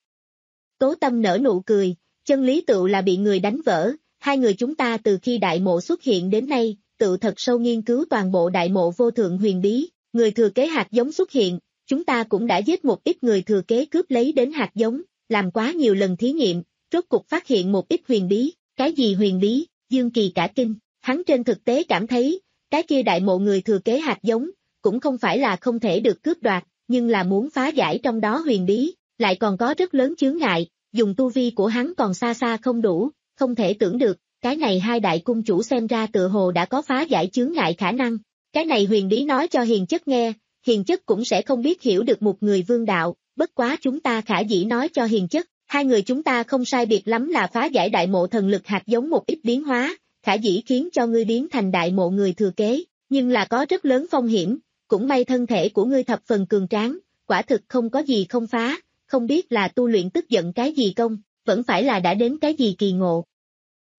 Tố Tâm nở nụ cười, chân lý tựu là bị người đánh vỡ, hai người chúng ta từ khi đại mộ xuất hiện đến nay, tự thật sâu nghiên cứu toàn bộ đại mộ vô thượng huyền bí, người thừa kế hạt giống xuất hiện, chúng ta cũng đã giết một ít người thừa kế cướp lấy đến hạt giống, làm quá nhiều lần thí nghiệm, rốt cục phát hiện một ít huyền bí, cái gì huyền bí, Dương Kỳ cả kinh, hắn trên thực tế cảm thấy, cái kia đại mộ người thừa kế hạt giống, cũng không phải là không thể được cướp đoạt, nhưng là muốn phá giải trong đó huyền bí, lại còn có rất lớn chướng ngại, dùng tu vi của hắn còn xa xa không đủ, không thể tưởng được, cái này hai đại cung chủ xem ra tựa hồ đã có phá giải chướng ngại khả năng, cái này huyền bí nói cho hiền chất nghe, hiền chất cũng sẽ không biết hiểu được một người vương đạo, bất quá chúng ta khả dĩ nói cho hiền chất, hai người chúng ta không sai biệt lắm là phá giải đại mộ thần lực hạt giống một ít biến hóa, khả dĩ khiến cho ngươi biến thành đại mộ người thừa kế, nhưng là có rất lớn phong hiểm, cũng may thân thể của ngươi thập phần cường tráng, quả thực không có gì không phá, không biết là tu luyện tức giận cái gì công, vẫn phải là đã đến cái gì kỳ ngộ.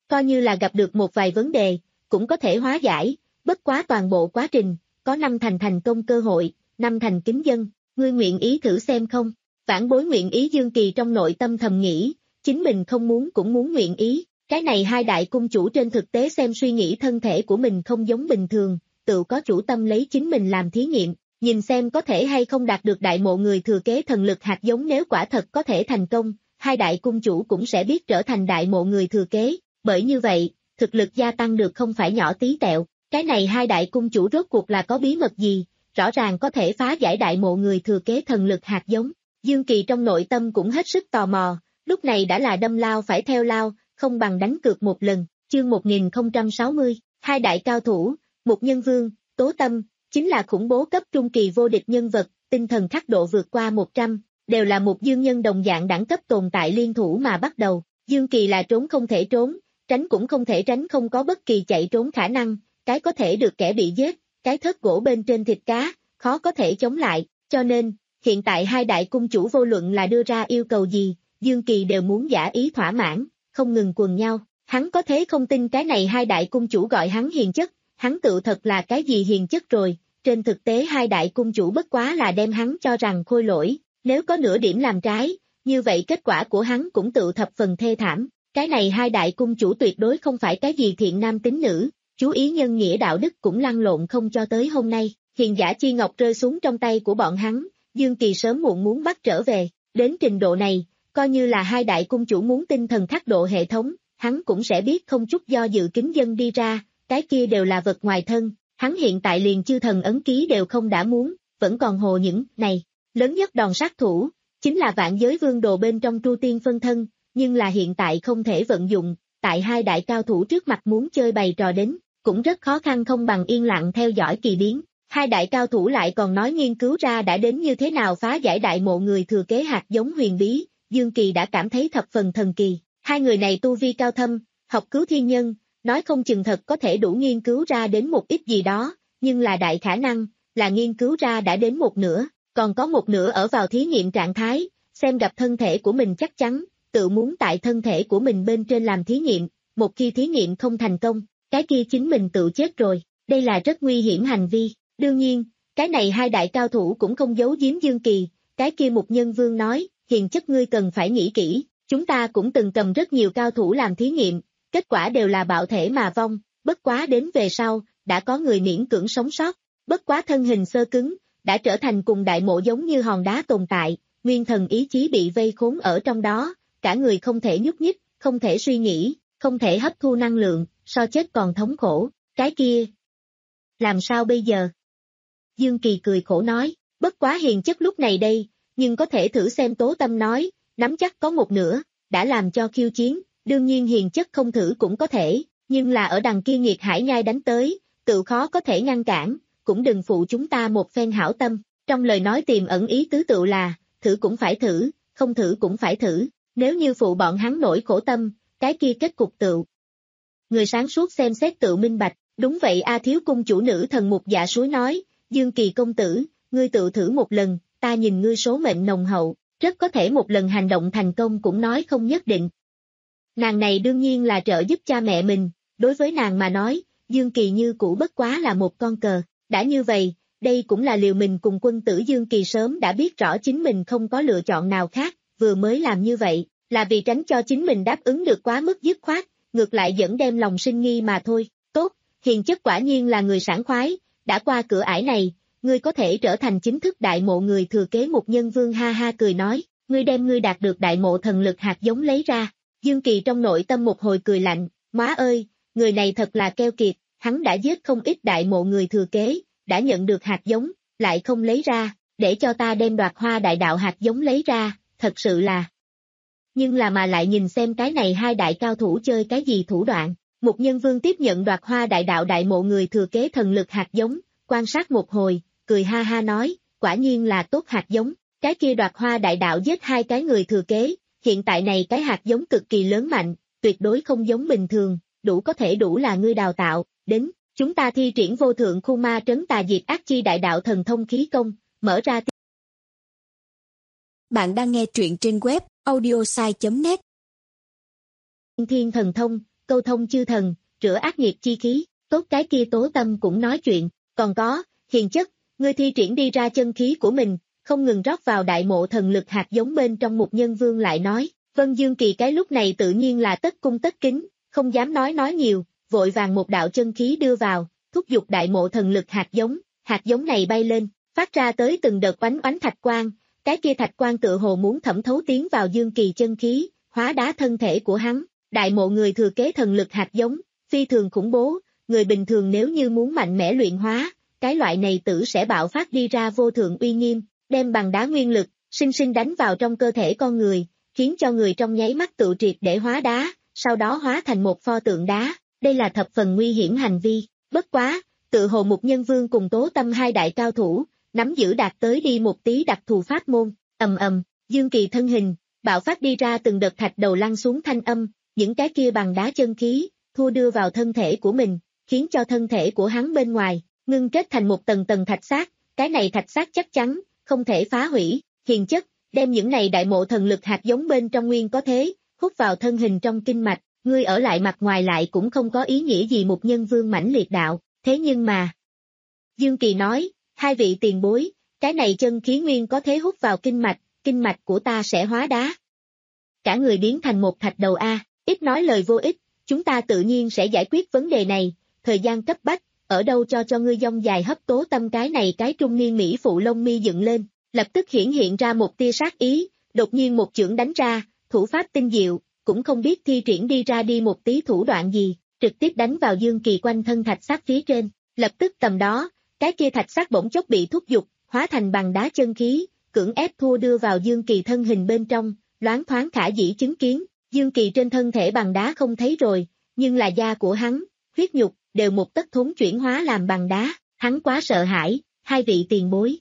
coi như là gặp được một vài vấn đề, cũng có thể hóa giải, bất quá toàn bộ quá trình, có năm thành thành công cơ hội, năm thành kính dân, ngươi nguyện ý thử xem không? Vãn Bối nguyện ý. Dương Kỳ trong nội tâm thầm nghĩ, chính mình không muốn cũng muốn nguyện ý, cái này hai đại cung chủ trên thực tế xem suy nghĩ thân thể của mình không giống bình thường, tự có chủ tâm lấy chính mình làm thí nghiệm, nhìn xem có thể hay không đạt được đại mộ người thừa kế thần lực hạt giống. Nếu quả thật có thể thành công, hai đại cung chủ cũng sẽ biết trở thành đại mộ người thừa kế, bởi như vậy, thực lực gia tăng được không phải nhỏ tí tẹo. Cái này hai đại cung chủ rốt cuộc là có bí mật gì, rõ ràng có thể phá giải đại mộ người thừa kế thần lực hạt giống. Dương Kỳ trong nội tâm cũng hết sức tò mò, lúc này đã là đâm lao phải theo lao, không bằng đánh cược một lần. Chương một nghìn không trăm sáu mươi, hai đại cao thủ, một nhân vương, Tố Tâm, chính là khủng bố cấp trung kỳ vô địch nhân vật, tinh thần khắc độ vượt qua một trăm, đều là một dương nhân đồng dạng đẳng cấp tồn tại liên thủ mà bắt đầu. Dương Kỳ là trốn không thể trốn, tránh cũng không thể tránh, không có bất kỳ chạy trốn khả năng, cái có thể được kẻ bị giết, cái thớt gỗ bên trên thịt cá, khó có thể chống lại, cho nên, hiện tại hai đại cung chủ vô luận là đưa ra yêu cầu gì, Dương Kỳ đều muốn giả ý thỏa mãn, không ngừng quần nhau. Hắn có thế không tin cái này hai đại cung chủ gọi hắn hiền chất, hắn tự thật là cái gì hiền chất rồi, trên thực tế hai đại cung chủ bất quá là đem hắn cho rằng khôi lỗi, nếu có nửa điểm làm trái, như vậy kết quả của hắn cũng tự thập phần thê thảm. Cái này hai đại cung chủ tuyệt đối không phải cái gì thiện nam tín nữ, chú ý nhân nghĩa đạo đức cũng lăn lộn không cho tới hôm nay, hiền giả chi ngọc rơi xuống trong tay của bọn hắn, Dương Kỳ sớm muộn muốn bắt trở về, đến trình độ này, coi như là hai đại cung chủ muốn tinh thần khắc độ hệ thống, hắn cũng sẽ biết không chút do dự kính dân đi ra, cái kia đều là vật ngoài thân, hắn hiện tại liền chư thần ấn ký đều không đã muốn, vẫn còn hồ những này, lớn nhất đòn sát thủ, chính là vạn giới vương đồ bên trong Tru Tiên phân thân, nhưng là hiện tại không thể vận dụng, tại hai đại cao thủ trước mặt muốn chơi bày trò đến, cũng rất khó khăn, không bằng yên lặng theo dõi kỳ biến. Hai đại cao thủ lại còn nói nghiên cứu ra đã đến như thế nào phá giải đại mộ người thừa kế hạt giống huyền bí, Dương Kỳ đã cảm thấy thập phần thần kỳ. Hai người này tu vi cao thâm, học cứu thiên nhân, nói không chừng thật có thể đủ nghiên cứu ra đến một ít gì đó, nhưng là đại khả năng, là nghiên cứu ra đã đến một nửa, còn có một nửa ở vào thí nghiệm trạng thái, xem gặp thân thể của mình chắc chắn, tự muốn tại thân thể của mình bên trên làm thí nghiệm, một khi thí nghiệm không thành công, cái kia chính mình tự chết rồi, đây là rất nguy hiểm hành vi. Đương nhiên, cái này hai đại cao thủ cũng không giấu giếm Dương Kỳ, cái kia một nhân vương nói, hiền chất ngươi cần phải nghĩ kỹ, chúng ta cũng từng cầm rất nhiều cao thủ làm thí nghiệm, kết quả đều là bạo thể mà vong, bất quá đến về sau, đã có người miễn cưỡng sống sót, bất quá thân hình sơ cứng, đã trở thành cùng đại mộ giống như hòn đá tồn tại, nguyên thần ý chí bị vây khốn ở trong đó, cả người không thể nhúc nhích, không thể suy nghĩ, không thể hấp thu năng lượng, so chết còn thống khổ, cái kia. Làm sao bây giờ? Dương Kỳ cười khổ nói, bất quá hiền chất lúc này đây, nhưng có thể thử xem. Tố Tâm nói, nắm chắc có một nửa, đã làm cho khiêu chiến, đương nhiên hiền chất không thử cũng có thể, nhưng là ở đằng kia nghiệt hải nhai đánh tới, tự khó có thể ngăn cản, cũng đừng phụ chúng ta một phen hảo tâm, trong lời nói tiềm ẩn ý tứ tự là, thử cũng phải thử, không thử cũng phải thử, nếu như phụ bọn hắn nổi khổ tâm, cái kia kết cục tự. Người sáng suốt xem xét tự minh bạch, đúng vậy a. Thiếu cung chủ nữ thần mục dạ suối nói, Dương Kỳ công tử, ngươi tự thử một lần, ta nhìn ngươi số mệnh nồng hậu, rất có thể một lần hành động thành công cũng nói không nhất định. Nàng này đương nhiên là trợ giúp cha mẹ mình, đối với nàng mà nói, Dương Kỳ như cũ bất quá là một con cờ, đã như vậy, đây cũng là liều mình cùng quân tử. Dương Kỳ sớm đã biết rõ chính mình không có lựa chọn nào khác, vừa mới làm như vậy, là vì tránh cho chính mình đáp ứng được quá mức dứt khoát, ngược lại dẫn đem lòng sinh nghi mà thôi. Tốt, hiền chất quả nhiên là người sảng khoái, đã qua cửa ải này, ngươi có thể trở thành chính thức đại mộ người thừa kế. Một nhân vương ha ha cười nói, ngươi đem ngươi đạt được đại mộ thần lực hạt giống lấy ra. Dương Kỳ trong nội tâm một hồi cười lạnh, má ơi, người này thật là keo kiệt, hắn đã giết không ít đại mộ người thừa kế, đã nhận được hạt giống, lại không lấy ra, để cho ta đem đoạt hoa đại đạo hạt giống lấy ra, thật sự là. Nhưng là mà lại nhìn xem cái này hai đại cao thủ chơi cái gì thủ đoạn. Một nhân vương tiếp nhận đoạt hoa đại đạo đại mộ người thừa kế thần lực hạt giống, quan sát một hồi, cười ha ha nói, quả nhiên là tốt hạt giống, cái kia đoạt hoa đại đạo giết hai cái người thừa kế, hiện tại này cái hạt giống cực kỳ lớn mạnh, tuyệt đối không giống bình thường, đủ có thể đủ là ngươi đào tạo, đến, chúng ta thi triển vô thượng khu ma trấn tà diệt ác chi đại đạo thần thông khí công, mở ra.
Bạn đang nghe truyện trên web audiosai chấm net.
Thiên thần thông, câu thông chư thần, rửa ác nghiệp chi khí, tốt cái kia Tố Tâm cũng nói chuyện, còn có, hiền chất, ngươi thi triển đi ra chân khí của mình, không ngừng rót vào đại mộ thần lực hạt giống bên trong Mục Nhân Vương lại nói, Vân Dương Kỳ cái lúc này tự nhiên là tất cung tất kính, không dám nói nói nhiều, vội vàng một đạo chân khí đưa vào, thúc giục đại mộ thần lực hạt giống, hạt giống này bay lên, phát ra tới từng đợt oánh oánh thạch quang, cái kia thạch quang tựa hồ muốn thẩm thấu tiến vào Dương Kỳ chân khí, hóa đá thân thể của hắn, đại mộ người thừa kế thần lực hạt giống, phi thường khủng bố, người bình thường nếu như muốn mạnh mẽ luyện hóa, cái loại này tử sẽ bạo phát đi ra vô thượng uy nghiêm, đem bằng đá nguyên lực, sinh sinh đánh vào trong cơ thể con người, khiến cho người trong nháy mắt tự triệt để hóa đá, sau đó hóa thành một pho tượng đá, đây là thập phần nguy hiểm hành vi, bất quá, tự hồ Mục Nhân Vương cùng Tố Tâm hai đại cao thủ, nắm giữ đạt tới đi một tí đặc thù pháp môn, ầm ầm, Dương Kỳ thân hình, bạo phát đi ra từng đợt thạch đầu lăn xuống thanh âm, những cái kia bằng đá chân khí, thua đưa vào thân thể của mình, khiến cho thân thể của hắn bên ngoài, ngưng kết thành một tầng tầng thạch xác, cái này thạch xác chắc chắn, không thể phá hủy, hiền chất, đem những này đại mộ thần lực hạt giống bên trong nguyên có thế, hút vào thân hình trong kinh mạch, ngươi ở lại mặt ngoài lại cũng không có ý nghĩa gì Mục Nhân Vương mãnh liệt đạo, thế nhưng mà. Dương Kỳ nói, hai vị tiền bối, cái này chân khí nguyên có thế hút vào kinh mạch, kinh mạch của ta sẽ hóa đá. Cả người biến thành một thạch đầu A, ít nói lời vô ích, chúng ta tự nhiên sẽ giải quyết vấn đề này, thời gian cấp bách, ở đâu cho cho ngươi dông dài hấp Tố Tâm cái này cái trung niên Mỹ phụ lông mi dựng lên, lập tức hiển hiện ra một tia sát ý, đột nhiên một chưởng đánh ra, thủ pháp tinh diệu, cũng không biết thi triển đi ra đi một tí thủ đoạn gì, trực tiếp đánh vào Dương Kỳ quanh thân thạch xác phía trên, lập tức tầm đó, cái kia thạch xác bỗng chốc bị thúc giục, hóa thành bằng đá chân khí, cưỡng ép thua đưa vào Dương Kỳ thân hình bên trong, loáng thoáng khả dĩ chứng kiến, Dương Kỳ trên thân thể bằng đá không thấy rồi, nhưng là da của hắn, huyết nhục, đều một tấc thốn chuyển hóa làm bằng đá, hắn quá sợ hãi, hai vị tiền bối.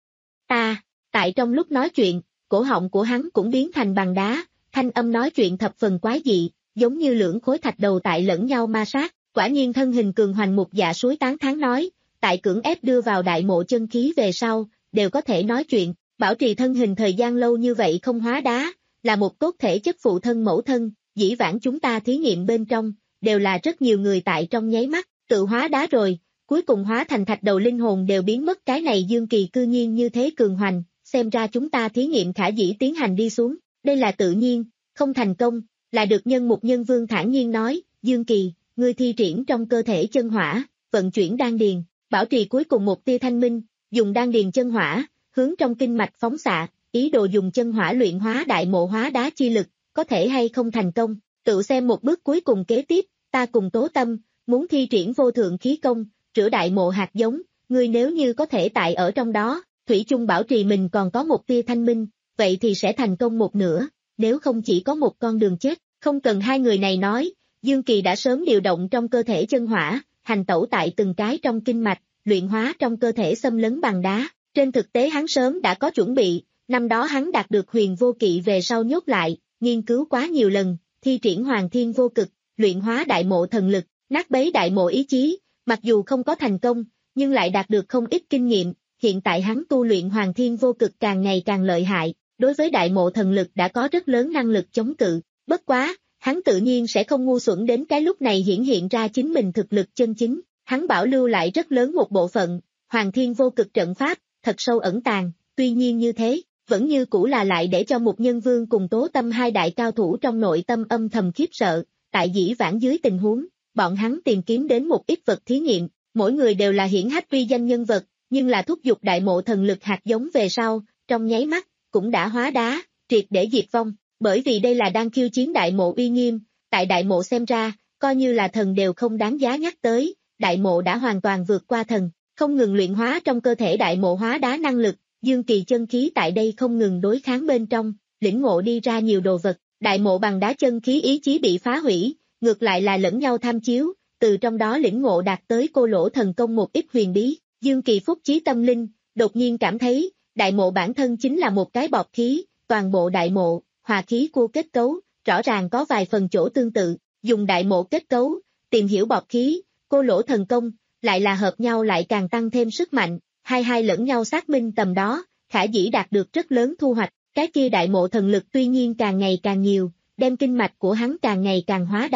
Ta, tại trong lúc nói chuyện, cổ họng của hắn cũng biến thành bằng đá, thanh âm nói chuyện thập phần quái dị, giống như lưỡng khối thạch đầu tại lẫn nhau ma sát, quả nhiên thân hình cường hoành một dạ suối tán thán nói, tại cưỡng ép đưa vào đại mộ chân khí về sau, đều có thể nói chuyện, bảo trì thân hình thời gian lâu như vậy không hóa đá, là một tốt thể chất phụ thân mẫu thân, dĩ vãng chúng ta thí nghiệm bên trong, đều là rất nhiều người tại trong nháy mắt, tự hóa đá rồi, cuối cùng hóa thành thạch đầu linh hồn đều biến mất cái này Dương Kỳ cư nhiên như thế cường hoành, xem ra chúng ta thí nghiệm khả dĩ tiến hành đi xuống, đây là tự nhiên, không thành công, là được nhân Mục Nhân Vương thản nhiên nói, Dương Kỳ, ngươi thi triển trong cơ thể chân hỏa, vận chuyển đan điền, bảo trì cuối cùng một tia thanh minh, dùng đan điền chân hỏa, hướng trong kinh mạch phóng xạ, ý đồ dùng chân hỏa luyện hóa đại mộ hóa đá chi lực, có thể hay không thành công, tự xem một bước cuối cùng kế tiếp, ta cùng Tố Tâm, muốn thi triển vô thượng khí công, rửa đại mộ hạt giống, ngươi nếu như có thể tại ở trong đó, thủy chung bảo trì mình còn có một tia thanh minh, vậy thì sẽ thành công một nửa, nếu không chỉ có một con đường chết, không cần hai người này nói, Dương Kỳ đã sớm điều động trong cơ thể chân hỏa, hành tẩu tại từng cái trong kinh mạch, luyện hóa trong cơ thể xâm lấn bằng đá, trên thực tế hắn sớm đã có chuẩn bị, năm đó hắn đạt được huyền vô kỵ về sau nhốt lại, nghiên cứu quá nhiều lần, thi triển hoàng thiên vô cực, luyện hóa đại mộ thần lực, nát bấy đại mộ ý chí, mặc dù không có thành công, nhưng lại đạt được không ít kinh nghiệm, hiện tại hắn tu luyện hoàng thiên vô cực càng ngày càng lợi hại, đối với đại mộ thần lực đã có rất lớn năng lực chống cự, bất quá, hắn tự nhiên sẽ không ngu xuẩn đến cái lúc này hiển hiện ra chính mình thực lực chân chính, hắn bảo lưu lại rất lớn một bộ phận, hoàng thiên vô cực trận pháp, thật sâu ẩn tàng, tuy nhiên như thế, vẫn như cũ là lại để cho Mục Nhân Vương cùng Tố Tâm hai đại cao thủ trong nội tâm âm thầm khiếp sợ, tại dĩ vãng dưới tình huống, bọn hắn tìm kiếm đến một ít vật thí nghiệm, mỗi người đều là hiển hách uy danh nhân vật, nhưng là thúc giục đại mộ thần lực hạt giống về sau, trong nháy mắt, cũng đã hóa đá, triệt để diệt vong, bởi vì đây là đang khiêu chiến đại mộ uy nghiêm, tại đại mộ xem ra, coi như là thần đều không đáng giá nhắc tới, đại mộ đã hoàn toàn vượt qua thần, không ngừng luyện hóa trong cơ thể đại mộ hóa đá năng lực, Dương Kỳ chân khí tại đây không ngừng đối kháng bên trong, lĩnh ngộ đi ra nhiều đồ vật, đại mộ bằng đá chân khí ý chí bị phá hủy, ngược lại là lẫn nhau tham chiếu, từ trong đó lĩnh ngộ đạt tới cô lỗ thần công một ít huyền bí, Dương Kỳ phúc chí tâm linh, đột nhiên cảm thấy, đại mộ bản thân chính là một cái bọt khí, toàn bộ đại mộ, hòa khí cua kết cấu, rõ ràng có vài phần chỗ tương tự, dùng đại mộ kết cấu, tìm hiểu bọt khí, cô lỗ thần công, lại là hợp nhau lại càng tăng thêm sức mạnh, hai hai lẫn nhau xác minh tầm đó, khả dĩ đạt được rất lớn thu hoạch, cái kia đại mộ thần lực tuy nhiên càng ngày càng nhiều, đem kinh mạch của hắn càng ngày càng hóa đá,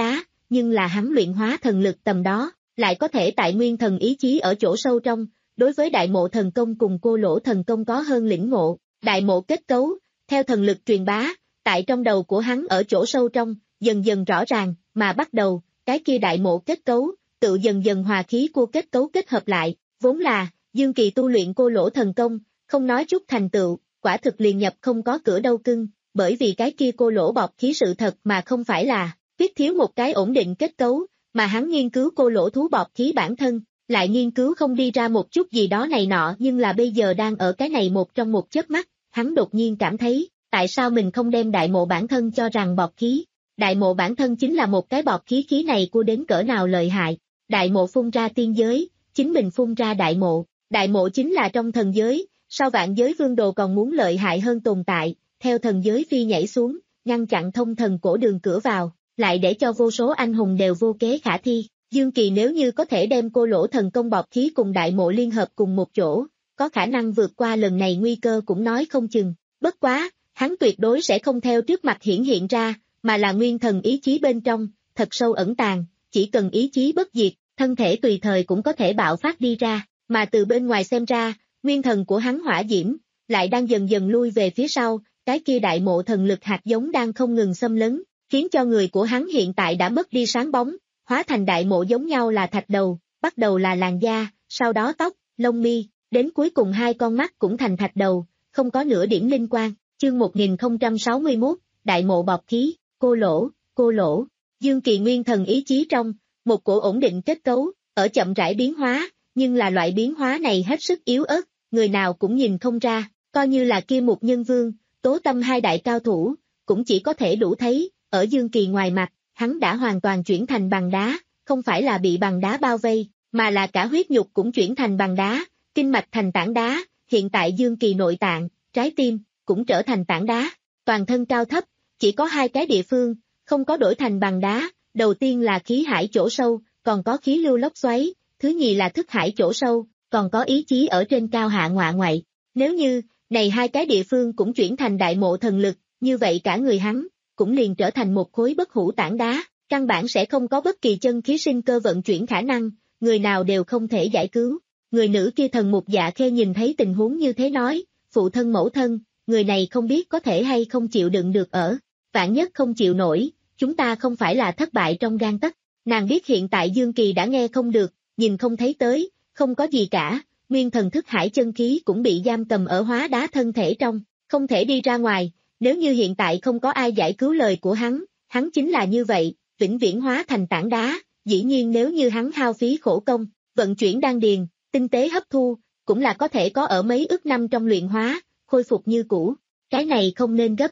nhưng là hắn luyện hóa thần lực tầm đó, lại có thể tại nguyên thần ý chí ở chỗ sâu trong, đối với đại mộ thần công cùng cô lỗ thần công có hơn lĩnh ngộ, đại mộ kết cấu, theo thần lực truyền bá, tại trong đầu của hắn ở chỗ sâu trong, dần dần rõ ràng, mà bắt đầu, cái kia đại mộ kết cấu, tự dần dần hòa khí của kết cấu kết hợp lại, vốn là, Dương Kỳ tu luyện cô lỗ thần công, không nói chút thành tựu, quả thực liền nhập không có cửa đâu cưng, bởi vì cái kia cô lỗ bọc khí sự thật mà không phải là, biết thiếu một cái ổn định kết cấu, mà hắn nghiên cứu cô lỗ thú bọc khí bản thân, lại nghiên cứu không đi ra một chút gì đó này nọ nhưng là bây giờ đang ở cái này một trong một chớp mắt, hắn đột nhiên cảm thấy, tại sao mình không đem đại mộ bản thân cho rằng bọc khí, đại mộ bản thân chính là một cái bọc khí khí này của đến cỡ nào lợi hại, đại mộ phun ra tiên giới, chính mình phun ra đại mộ, đại mộ chính là trong thần giới, sau vạn giới vương đồ còn muốn lợi hại hơn tồn tại, theo thần giới phi nhảy xuống, ngăn chặn thông thần cổ đường cửa vào, lại để cho vô số anh hùng đều vô kế khả thi. Dương Kỳ nếu như có thể đem cô lỗ thần công bọc khí cùng đại mộ liên hợp cùng một chỗ, có khả năng vượt qua lần này nguy cơ cũng nói không chừng. Bất quá, hắn tuyệt đối sẽ không theo trước mặt hiển hiện ra, mà là nguyên thần ý chí bên trong, thật sâu ẩn tàng, chỉ cần ý chí bất diệt, thân thể tùy thời cũng có thể bạo phát đi ra, mà từ bên ngoài xem ra, nguyên thần của hắn hỏa diễm, lại đang dần dần lui về phía sau, cái kia đại mộ thần lực hạt giống đang không ngừng xâm lấn, khiến cho người của hắn hiện tại đã mất đi sáng bóng, hóa thành đại mộ giống nhau là thạch đầu, bắt đầu là làn da, sau đó tóc, lông mi, đến cuối cùng hai con mắt cũng thành thạch đầu, không có nửa điểm linh quang. Chương một nghìn không trăm sáu mươi mốt, đại mộ bọc khí, cô lỗ, cô lỗ, Dương Kỳ nguyên thần ý chí trong, một cổ ổn định kết cấu, ở chậm rãi biến hóa, nhưng là loại biến hóa này hết sức yếu ớt, người nào cũng nhìn không ra, coi như là Kim Mục Nhân Vương, Tố Tâm hai đại cao thủ, cũng chỉ có thể đủ thấy, ở Dương Kỳ ngoài mặt, hắn đã hoàn toàn chuyển thành bằng đá, không phải là bị bằng đá bao vây, mà là cả huyết nhục cũng chuyển thành bằng đá, kinh mạch thành tảng đá, hiện tại Dương Kỳ nội tạng, trái tim, cũng trở thành tảng đá, toàn thân cao thấp, chỉ có hai cái địa phương, không có đổi thành bằng đá, đầu tiên là khí hải chỗ sâu, còn có khí lưu lốc xoáy, thứ nhì là thức hải chỗ sâu, còn có ý chí ở trên cao hạ ngọa ngoại. Nếu như, này hai cái địa phương cũng chuyển thành đại mộ thần lực, như vậy cả người hắn, cũng liền trở thành một khối bất hủ tảng đá, căn bản sẽ không có bất kỳ chân khí sinh cơ vận chuyển khả năng, người nào đều không thể giải cứu. Người nữ kia Thần Mục Dạ Khê nhìn thấy tình huống như thế nói, phụ thân mẫu thân, người này không biết có thể hay không chịu đựng được ở, vạn nhất không chịu nổi, chúng ta không phải là thất bại trong gang tấc. Nàng biết hiện tại Dương Kỳ đã nghe không được, nhìn không thấy tới, không có gì cả, nguyên thần thức hải chân khí cũng bị giam cầm ở hóa đá thân thể trong, không thể đi ra ngoài, nếu như hiện tại không có ai giải cứu lời của hắn, hắn chính là như vậy, vĩnh viễn hóa thành tảng đá, dĩ nhiên nếu như hắn hao phí khổ công, vận chuyển đan điền, tinh tế hấp thu, cũng là có thể có ở mấy ức năm trong luyện hóa, khôi phục như cũ, cái này không nên gấp.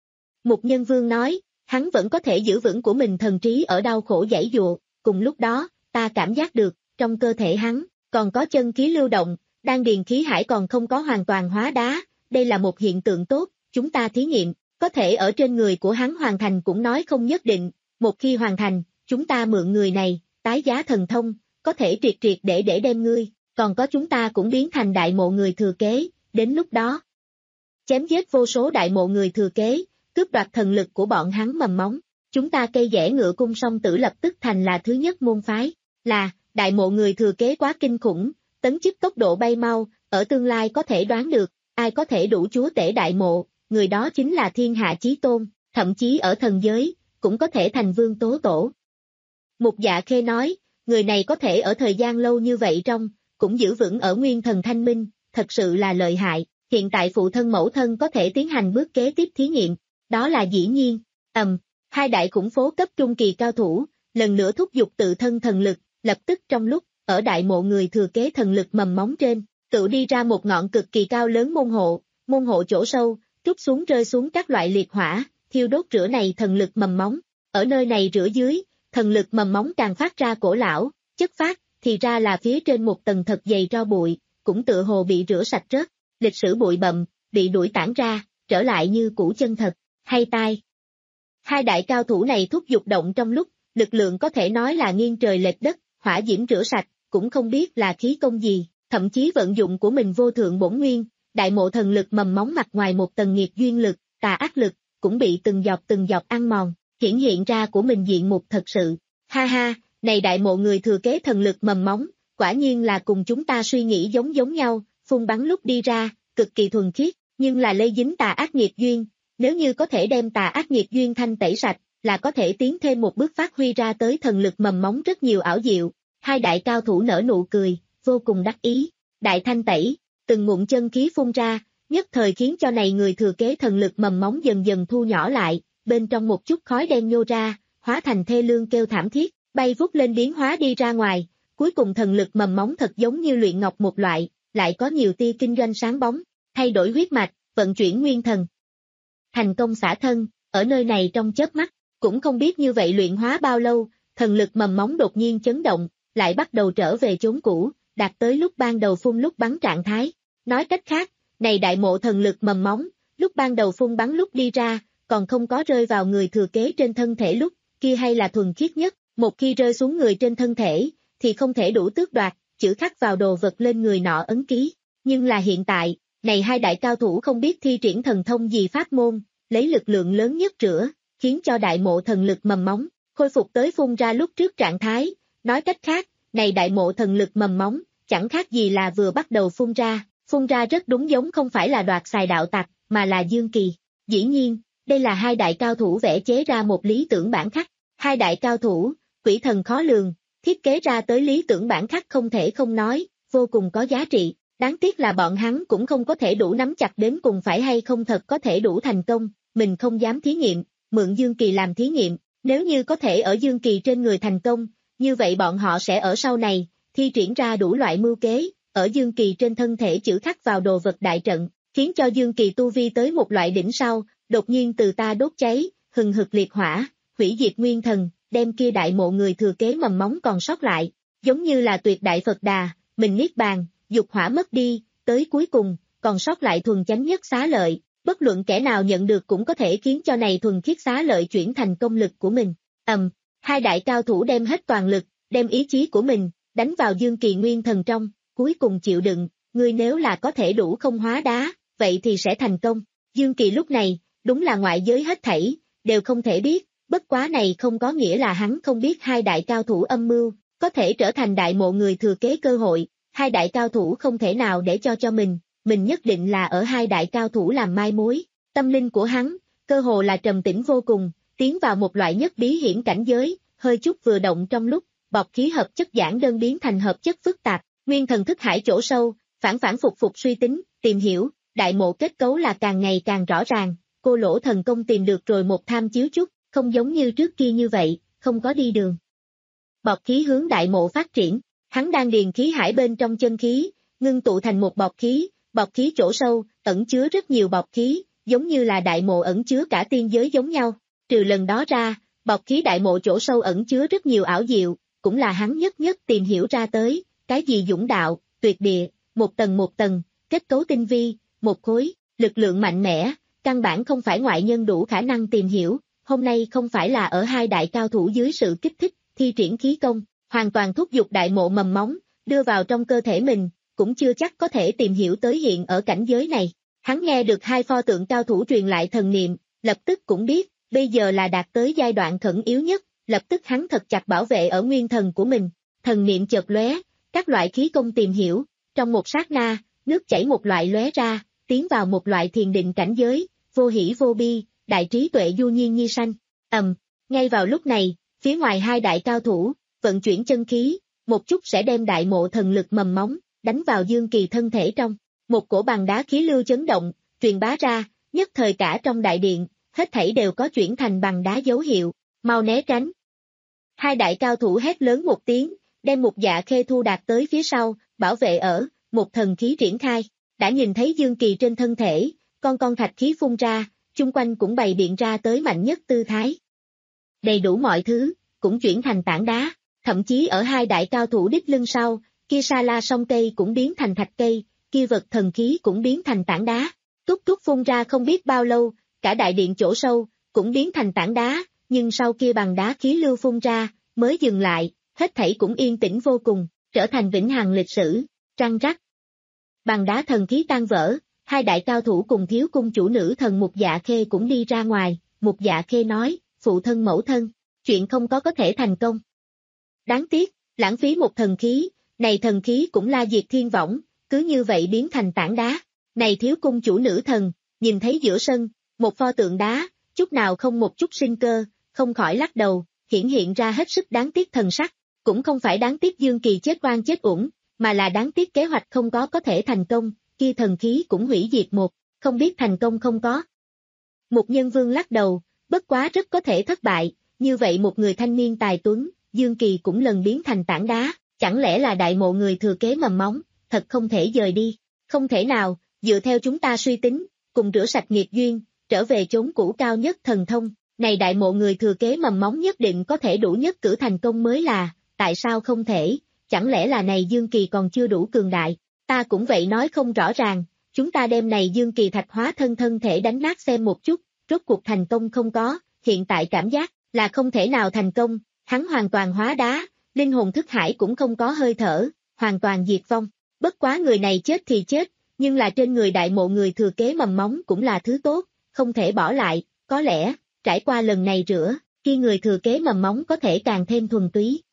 Mục Nhân Vương nói, hắn vẫn có thể giữ vững của mình thần trí ở đau khổ giãy dụa, cùng lúc đó, ta cảm giác được, trong cơ thể hắn, còn có chân khí lưu động, đan điền khí hải còn không có hoàn toàn hóa đá, đây là một hiện tượng tốt, chúng ta thí nghiệm, có thể ở trên người của hắn hoàn thành cũng nói không nhất định, một khi hoàn thành, chúng ta mượn người này, tái giá thần thông, có thể triệt triệt để để đem ngươi, còn có chúng ta cũng biến thành đại mộ người thừa kế, đến lúc đó. Chém giết vô số đại mộ người thừa kế, cướp đoạt thần lực của bọn hắn mầm móng, chúng ta cây dẻ ngựa cung song tử lập tức thành là thứ nhất môn phái, là, đại mộ người thừa kế quá kinh khủng, tấn chức tốc độ bay mau, ở tương lai có thể đoán được, ai có thể đủ chúa tể đại mộ, người đó chính là thiên hạ chí tôn, thậm chí ở thần giới, cũng có thể thành vương tố tổ. Mục Dạ Khê nói, người này có thể ở thời gian lâu như vậy trong, cũng giữ vững ở nguyên thần thanh minh, thật sự là lợi hại, hiện tại phụ thân mẫu thân có thể tiến hành bước kế tiếp thí nghiệm, đó là dĩ nhiên, ầm, um, hai đại khủng phố cấp trung kỳ cao thủ, lần nữa thúc giục tự thân thần lực, lập tức trong lúc, ở đại mộ người thừa kế thần lực mầm móng trên, tự đi ra một ngọn cực kỳ cao lớn môn hộ, môn hộ chỗ sâu, trút xuống rơi xuống các loại liệt hỏa, thiêu đốt rửa này thần lực mầm móng, ở nơi này rửa dưới, thần lực mầm móng càng phát ra cổ lão, chất phát, thì ra là phía trên một tầng thật dày tro bụi, cũng tựa hồ bị rửa sạch rớt, lịch sử bụi bặm, bị đuổi tản ra, trở lại như cũ chân thật, hay tai. Hai đại cao thủ này thúc giục động trong lúc, lực lượng có thể nói là nghiêng trời lệch đất, hỏa diễm rửa sạch, cũng không biết là khí công gì, thậm chí vận dụng của mình vô thượng bổn nguyên, đại mộ thần lực mầm móng mặt ngoài một tầng nghiệt duyên lực, tà ác lực, cũng bị từng giọt từng giọt ăn mòn, hiển hiện ra của mình diện mục thật sự. Ha ha, này đại mộ người thừa kế thần lực mầm móng, quả nhiên là cùng chúng ta suy nghĩ giống giống nhau, phun bắn lúc đi ra, cực kỳ thuần khiết, nhưng là lây dính tà ác nghiệp duyên, nếu như có thể đem tà ác nghiệp duyên thanh tẩy sạch, là có thể tiến thêm một bước phát huy ra tới thần lực mầm móng rất nhiều ảo diệu. Hai đại cao thủ nở nụ cười, vô cùng đắc ý, đại thanh tẩy, từng ngụm chân khí phun ra, nhất thời khiến cho này người thừa kế thần lực mầm móng dần dần thu nhỏ lại, bên trong một chút khói đen nhô ra, hóa thành thê lương kêu thảm thiết, bay vút lên biến hóa đi ra ngoài, cuối cùng thần lực mầm móng thật giống như luyện ngọc một loại, lại có nhiều tia kinh doanh sáng bóng, thay đổi huyết mạch, vận chuyển nguyên thần. Thành công xả thân, ở nơi này trong chớp mắt, cũng không biết như vậy luyện hóa bao lâu, thần lực mầm móng đột nhiên chấn động, lại bắt đầu trở về chốn cũ, đạt tới lúc ban đầu phun lúc bắn trạng thái. Nói cách khác, này đại mộ thần lực mầm móng, lúc ban đầu phun bắn lúc đi ra, còn không có rơi vào người thừa kế trên thân thể lúc, kia hay là thuần khiết nhất, một khi rơi xuống người trên thân thể, thì không thể đủ tước đoạt, chữ khắc vào đồ vật lên người nọ ấn ký. Nhưng là hiện tại, này hai đại cao thủ không biết thi triển thần thông gì pháp môn, lấy lực lượng lớn nhất rửa, khiến cho đại mộ thần lực mầm móng, khôi phục tới phun ra lúc trước trạng thái. Nói cách khác, này đại mộ thần lực mầm móng, chẳng khác gì là vừa bắt đầu phun ra, phun ra rất đúng giống không phải là đoạt xài đạo tặc, mà là dương kỳ. Dĩ nhiên, đây là hai đại cao thủ vẽ chế ra một lý tưởng bản khắc. Hai đại cao thủ, quỷ thần khó lường, thiết kế ra tới lý tưởng bản khắc không thể không nói, vô cùng có giá trị. Đáng tiếc là bọn hắn cũng không có thể đủ nắm chặt đến cùng phải hay không thật có thể đủ thành công, mình không dám thí nghiệm, mượn Dương Kỳ làm thí nghiệm, nếu như có thể ở Dương Kỳ trên người thành công, như vậy bọn họ sẽ ở sau này, thi triển ra đủ loại mưu kế, ở Dương Kỳ trên thân thể chữ khắc vào đồ vật đại trận, khiến cho Dương Kỳ tu vi tới một loại đỉnh sau, đột nhiên từ ta đốt cháy, hừng hực liệt hỏa, hủy diệt nguyên thần, đem kia đại mộ người thừa kế mầm móng còn sót lại, giống như là tuyệt đại Phật Đà, mình niết bàn, dục hỏa mất đi, tới cuối cùng, còn sót lại thuần chánh nhất xá lợi, bất luận kẻ nào nhận được cũng có thể khiến cho này thuần khiết xá lợi chuyển thành công lực của mình. Ầm, um, hai đại cao thủ đem hết toàn lực, đem ý chí của mình, đánh vào Dương Kỳ nguyên thần trong, cuối cùng chịu đựng, ngươi nếu là có thể đủ không hóa đá, vậy thì sẽ thành công. Dương Kỳ lúc này, đúng là ngoại giới hết thảy, đều không thể biết, bất quá này không có nghĩa là hắn không biết hai đại cao thủ âm mưu, có thể trở thành đại mộ người thừa kế cơ hội. Hai đại cao thủ không thể nào để cho cho mình, mình nhất định là ở hai đại cao thủ làm mai mối. Tâm linh của hắn, cơ hồ là trầm tĩnh vô cùng, tiến vào một loại nhất bí hiểm cảnh giới, hơi chút vừa động trong lúc, bọc khí hợp chất giản đơn biến thành hợp chất phức tạp, nguyên thần thức hải chỗ sâu, phản phản phục phục suy tính, tìm hiểu, đại mộ kết cấu là càng ngày càng rõ ràng, cô lỗ thần công tìm được rồi một tham chiếu chút, không giống như trước kia như vậy, không có đi đường. Bọc khí hướng đại mộ phát triển. Hắn đang điền khí hải bên trong chân khí, ngưng tụ thành một bọc khí, bọc khí chỗ sâu, ẩn chứa rất nhiều bọc khí, giống như là đại mộ ẩn chứa cả tiên giới giống nhau. Trừ lần đó ra, bọc khí đại mộ chỗ sâu ẩn chứa rất nhiều ảo diệu, cũng là hắn nhất nhất tìm hiểu ra tới, cái gì dũng đạo, tuyệt địa, một tầng một tầng, kết cấu tinh vi, một khối, lực lượng mạnh mẽ, căn bản không phải ngoại nhân đủ khả năng tìm hiểu, hôm nay không phải là ở hai đại cao thủ dưới sự kích thích, thi triển khí công. Hoàn toàn thúc giục đại mộ mầm móng, đưa vào trong cơ thể mình, cũng chưa chắc có thể tìm hiểu tới hiện ở cảnh giới này. Hắn nghe được hai pho tượng cao thủ truyền lại thần niệm, lập tức cũng biết, bây giờ là đạt tới giai đoạn khẩn yếu nhất, lập tức hắn thật chặt bảo vệ ở nguyên thần của mình. Thần niệm chợt lóe, các loại khí công tìm hiểu, trong một sát na, nước chảy một loại lóe ra, tiến vào một loại thiền định cảnh giới, vô hỷ vô bi, đại trí tuệ du nhiên như sanh. Ầm, um, ngay vào lúc này, phía ngoài hai đại cao thủ, vận chuyển chân khí, một chút sẽ đem đại mộ thần lực mầm móng, đánh vào Dương Kỳ thân thể trong. Một cổ bằng đá khí lưu chấn động, truyền bá ra, nhất thời cả trong đại điện, hết thảy đều có chuyển thành bằng đá dấu hiệu, mau né tránh. Hai đại cao thủ hét lớn một tiếng, đem một dạ khê thu đạt tới phía sau, bảo vệ ở, một thần khí triển khai. Đã nhìn thấy Dương Kỳ trên thân thể, con con thạch khí phun ra, chung quanh cũng bày biện ra tới mạnh nhất tư thái. Đầy đủ mọi thứ, cũng chuyển thành tảng đá. Thậm chí ở hai đại cao thủ đích lưng sau, kia sa la song cây cũng biến thành thạch cây, kia vật thần khí cũng biến thành tảng đá. Túc túc phun ra không biết bao lâu, cả đại điện chỗ sâu, cũng biến thành tảng đá, nhưng sau kia bằng đá khí lưu phun ra, mới dừng lại, hết thảy cũng yên tĩnh vô cùng, trở thành vĩnh hằng lịch sử, trăng rắc. Bằng đá thần khí tan vỡ, hai đại cao thủ cùng thiếu cung chủ nữ thần Mục Dạ Khê cũng đi ra ngoài, Mục Dạ Khê nói, phụ thân mẫu thân, chuyện không có có thể thành công. Đáng tiếc, lãng phí một thần khí, này thần khí cũng la diệt thiên võng, cứ như vậy biến thành tảng đá. Này thiếu cung chủ nữ thần, nhìn thấy giữa sân, một pho tượng đá, chút nào không một chút sinh cơ, không khỏi lắc đầu, hiển hiện ra hết sức đáng tiếc thần sắc. Cũng không phải đáng tiếc Dương Kỳ chết oan chết uổng, mà là đáng tiếc kế hoạch không có có thể thành công, kia thần khí cũng hủy diệt một, không biết thành công không có. Mục Nhân Vương lắc đầu, bất quá rất có thể thất bại, như vậy một người thanh niên tài tuấn, Dương Kỳ cũng lần biến thành tảng đá, chẳng lẽ là đại mộ người thừa kế mầm móng, thật không thể dời đi, không thể nào, dựa theo chúng ta suy tính, cùng rửa sạch nghiệp duyên, trở về chốn cũ cao nhất thần thông, này đại mộ người thừa kế mầm móng nhất định có thể đủ nhất cử thành công mới là, tại sao không thể, chẳng lẽ là này Dương Kỳ còn chưa đủ cường đại, ta cũng vậy nói không rõ ràng, chúng ta đem này Dương Kỳ thạch hóa thân thân thể đánh nát xem một chút, rốt cuộc thành công không có, hiện tại cảm giác là không thể nào thành công, hắn hoàn toàn hóa đá, linh hồn thức hải cũng không có hơi thở, hoàn toàn diệt vong, bất quá người này chết thì chết, nhưng là trên người đại mộ người thừa kế mầm móng cũng là thứ tốt, không thể bỏ lại, có lẽ, trải qua lần này rửa, khi người thừa kế mầm móng có thể càng thêm thuần túy.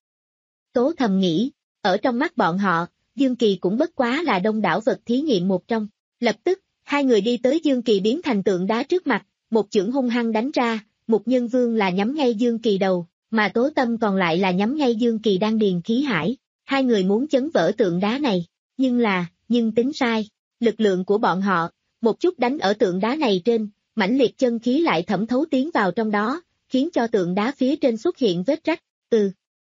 Tố thầm nghĩ, ở trong mắt bọn họ, Dương Kỳ cũng bất quá là đông đảo vật thí nghiệm một trong. Lập tức, hai người đi tới Dương Kỳ biến thành tượng đá trước mặt, một chưởng hung hăng đánh ra, Mục Nhân Vương là nhắm ngay Dương Kỳ đầu, mà Tố Tâm còn lại là nhắm ngay Dương Kỳ đang điền khí hải. Hai người muốn chấn vỡ tượng đá này, nhưng là, nhưng tính sai, lực lượng của bọn họ, một chút đánh ở tượng đá này trên, mãnh liệt chân khí lại thẩm thấu tiến vào trong đó, khiến cho tượng đá phía trên xuất hiện vết rách, ừ.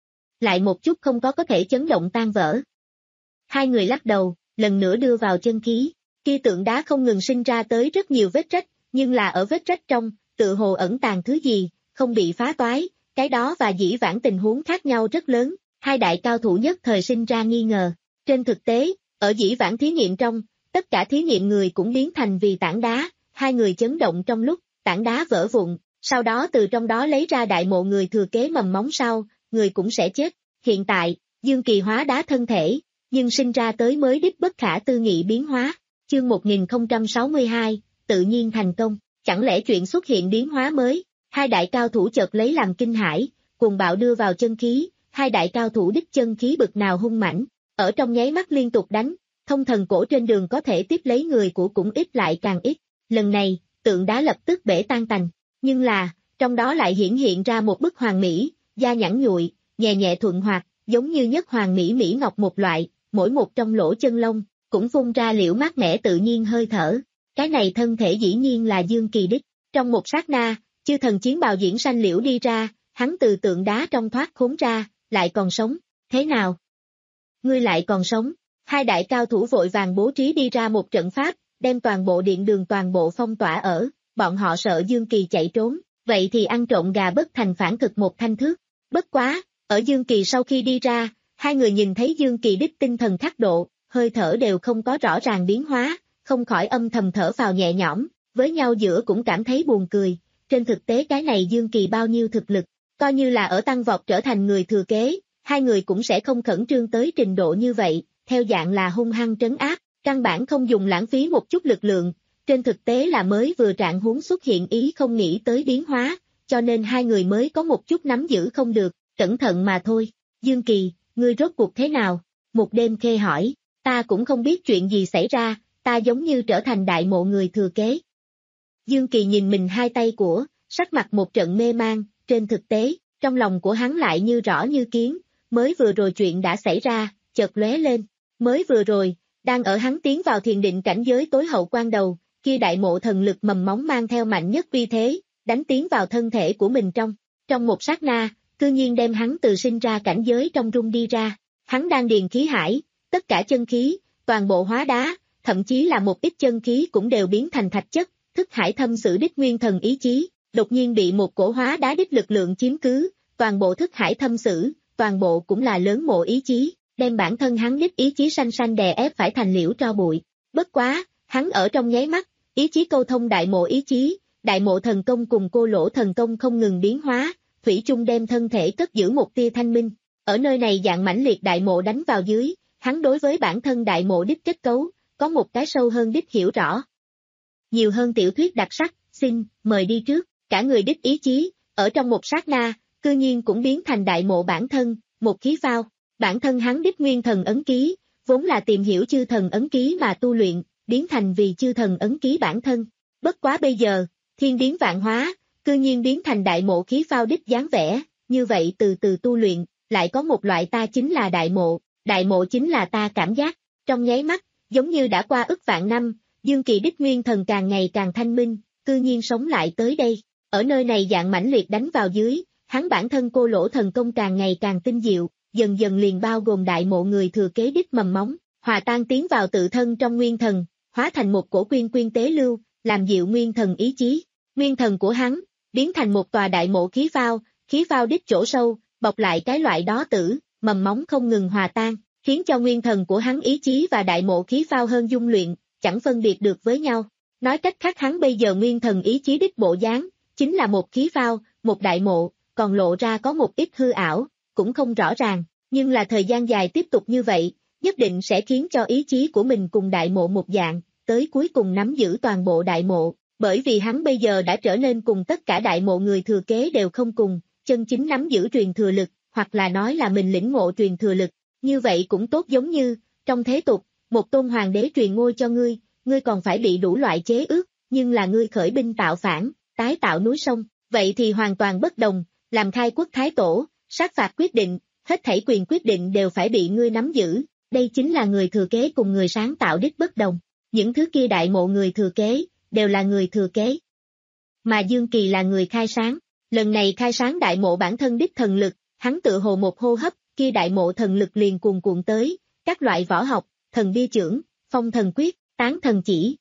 Lại một chút không có có thể chấn động tan vỡ. Hai người lắc đầu, lần nữa đưa vào chân khí, kia tượng đá không ngừng sinh ra tới rất nhiều vết rách, nhưng là ở vết rách trong, tự hồ ẩn tàng thứ gì, không bị phá toái, cái đó và dĩ vãng tình huống khác nhau rất lớn, hai đại cao thủ nhất thời sinh ra nghi ngờ. Trên thực tế, ở dĩ vãng thí nghiệm trong, tất cả thí nghiệm người cũng biến thành vì tảng đá, hai người chấn động trong lúc, tảng đá vỡ vụn, sau đó từ trong đó lấy ra đại mộ người thừa kế mầm móng sau, người cũng sẽ chết. Hiện tại, Dương Kỳ hóa đá thân thể, nhưng sinh ra tới mới đích bất khả tư nghị biến hóa. Chương một nghìn không trăm sáu mươi hai, tự nhiên thành công, chẳng lẽ chuyện xuất hiện biến hóa mới, hai đại cao thủ chợt lấy làm kinh hãi, cùng bạo đưa vào chân khí, hai đại cao thủ đích chân khí bực nào hung mãnh, ở trong nháy mắt liên tục đánh, thông thần cổ trên đường có thể tiếp lấy người của cũng ít lại càng ít, lần này, tượng đá lập tức bể tan tành, nhưng là, trong đó lại hiển hiện ra một bức hoàng mỹ, da nhẵn nhụi, nhẹ nhẹ thuận hoạt, giống như nhất hoàng mỹ mỹ ngọc một loại, mỗi một trong lỗ chân lông, cũng phun ra liễu mát mẻ tự nhiên hơi thở. Cái này thân thể dĩ nhiên là Dương Kỳ đích. Trong một sát na, chư thần chiến bào diễn sanh liễu đi ra, hắn từ tượng đá trong thoát khốn ra, lại còn sống. Thế nào? Ngươi lại còn sống. Hai đại cao thủ vội vàng bố trí đi ra một trận pháp, đem toàn bộ điện đường toàn bộ phong tỏa ở, bọn họ sợ Dương Kỳ chạy trốn, vậy thì ăn trộm gà bất thành phản thực một thanh thước. Bất quá, ở Dương Kỳ sau khi đi ra, hai người nhìn thấy Dương Kỳ đích tinh thần khắc độ, hơi thở đều không có rõ ràng biến hóa, không khỏi âm thầm thở vào nhẹ nhõm, với nhau giữa cũng cảm thấy buồn cười, trên thực tế cái này Dương Kỳ bao nhiêu thực lực, coi như là ở tăng vọt trở thành người thừa kế, hai người cũng sẽ không khẩn trương tới trình độ như vậy, theo dạng là hung hăng trấn áp, căn bản không dùng lãng phí một chút lực lượng, trên thực tế là mới vừa trạng huống xuất hiện ý không nghĩ tới biến hóa, cho nên hai người mới có một chút nắm giữ không được, cẩn thận mà thôi. Dương Kỳ, ngươi rốt cuộc thế nào? Một đêm khê hỏi, ta cũng không biết chuyện gì xảy ra, ta giống như trở thành đại mộ người thừa kế. Dương Kỳ nhìn mình hai tay của, sắc mặt một trận mê mang, trên thực tế, trong lòng của hắn lại như rõ như kiến, mới vừa rồi chuyện đã xảy ra, chợt lóe lên, mới vừa rồi, đang ở hắn tiến vào thiền định cảnh giới tối hậu quan đầu, kia đại mộ thần lực mầm móng mang theo mạnh nhất uy thế, đánh tiến vào thân thể của mình trong, trong một sát na, cư nhiên đem hắn từ sinh ra cảnh giới trong rung đi ra, hắn đang điền khí hải, tất cả chân khí, toàn bộ hóa đá, thậm chí là một ít chân khí cũng đều biến thành thạch chất, thức hải thâm sử đích nguyên thần ý chí, đột nhiên bị một cổ hóa đá đích lực lượng chiếm cứ, toàn bộ thức hải thâm sử, toàn bộ cũng là lớn mộ ý chí, đem bản thân hắn đích ý chí sanh sanh đè ép phải thành liễu tro bụi. Bất quá, hắn ở trong nháy mắt, ý chí câu thông đại mộ ý chí, đại mộ thần công cùng cô lỗ thần công không ngừng biến hóa, thủy chung đem thân thể cất giữ một tia thanh minh. Ở nơi này dạng mãnh liệt đại mộ đánh vào dưới, hắn đối với bản thân đại mộ đích kết cấu, có một cái sâu hơn đích hiểu rõ. Nhiều hơn tiểu thuyết đặc sắc, xin, mời đi trước, cả người đích ý chí, ở trong một sát na, cư nhiên cũng biến thành đại mộ bản thân, một khí phao. Bản thân hắn đích nguyên thần ấn ký, vốn là tìm hiểu chư thần ấn ký mà tu luyện, biến thành vì chư thần ấn ký bản thân. Bất quá bây giờ, thiên biến vạn hóa, cư nhiên biến thành đại mộ khí phao đích dáng vẻ, như vậy từ từ tu luyện, lại có một loại ta chính là đại mộ, đại mộ chính là ta cảm giác. Trong nháy mắt, giống như đã qua ức vạn năm, Dương Kỳ đích nguyên thần càng ngày càng thanh minh, cư nhiên sống lại tới đây. Ở nơi này dạng mãnh liệt đánh vào dưới, hắn bản thân cô lỗ thần công càng ngày càng tinh diệu, dần dần liền bao gồm đại mộ người thừa kế đích mầm móng, hòa tan tiến vào tự thân trong nguyên thần, hóa thành một cổ quyên quyên tế lưu, làm dịu nguyên thần ý chí. Nguyên thần của hắn, biến thành một tòa đại mộ khí phao, khí phao đích chỗ sâu, bọc lại cái loại đó tử, mầm móng không ngừng hòa tan, khiến cho nguyên thần của hắn ý chí và đại mộ khí phao hơn dung luyện, chẳng phân biệt được với nhau. Nói cách khác hắn bây giờ nguyên thần ý chí đích bộ dáng, chính là một khí phao, một đại mộ, còn lộ ra có một ít hư ảo, cũng không rõ ràng, nhưng là thời gian dài tiếp tục như vậy, nhất định sẽ khiến cho ý chí của mình cùng đại mộ một dạng, tới cuối cùng nắm giữ toàn bộ đại mộ, bởi vì hắn bây giờ đã trở nên cùng tất cả đại mộ người thừa kế đều không cùng, chân chính nắm giữ truyền thừa lực, hoặc là nói là mình lĩnh ngộ truyền thừa lực, như vậy cũng tốt giống như, trong thế tục, một tôn hoàng đế truyền ngôi cho ngươi, ngươi còn phải bị đủ loại chế ước, nhưng là ngươi khởi binh tạo phản, tái tạo núi sông, vậy thì hoàn toàn bất đồng, làm khai quốc thái tổ, sát phạt quyết định, hết thảy quyền quyết định đều phải bị ngươi nắm giữ, đây chính là người thừa kế cùng người sáng tạo đích bất đồng, những thứ kia đại mộ người thừa kế, đều là người thừa kế. Mà Dương Kỳ là người khai sáng, lần này khai sáng đại mộ bản thân đích thần lực, hắn tự hồ một hô hấp, kia đại mộ thần lực liền cuồn cuộn tới, các loại võ học, thần bia chưởng, phong thần quyết, tán thần chỉ.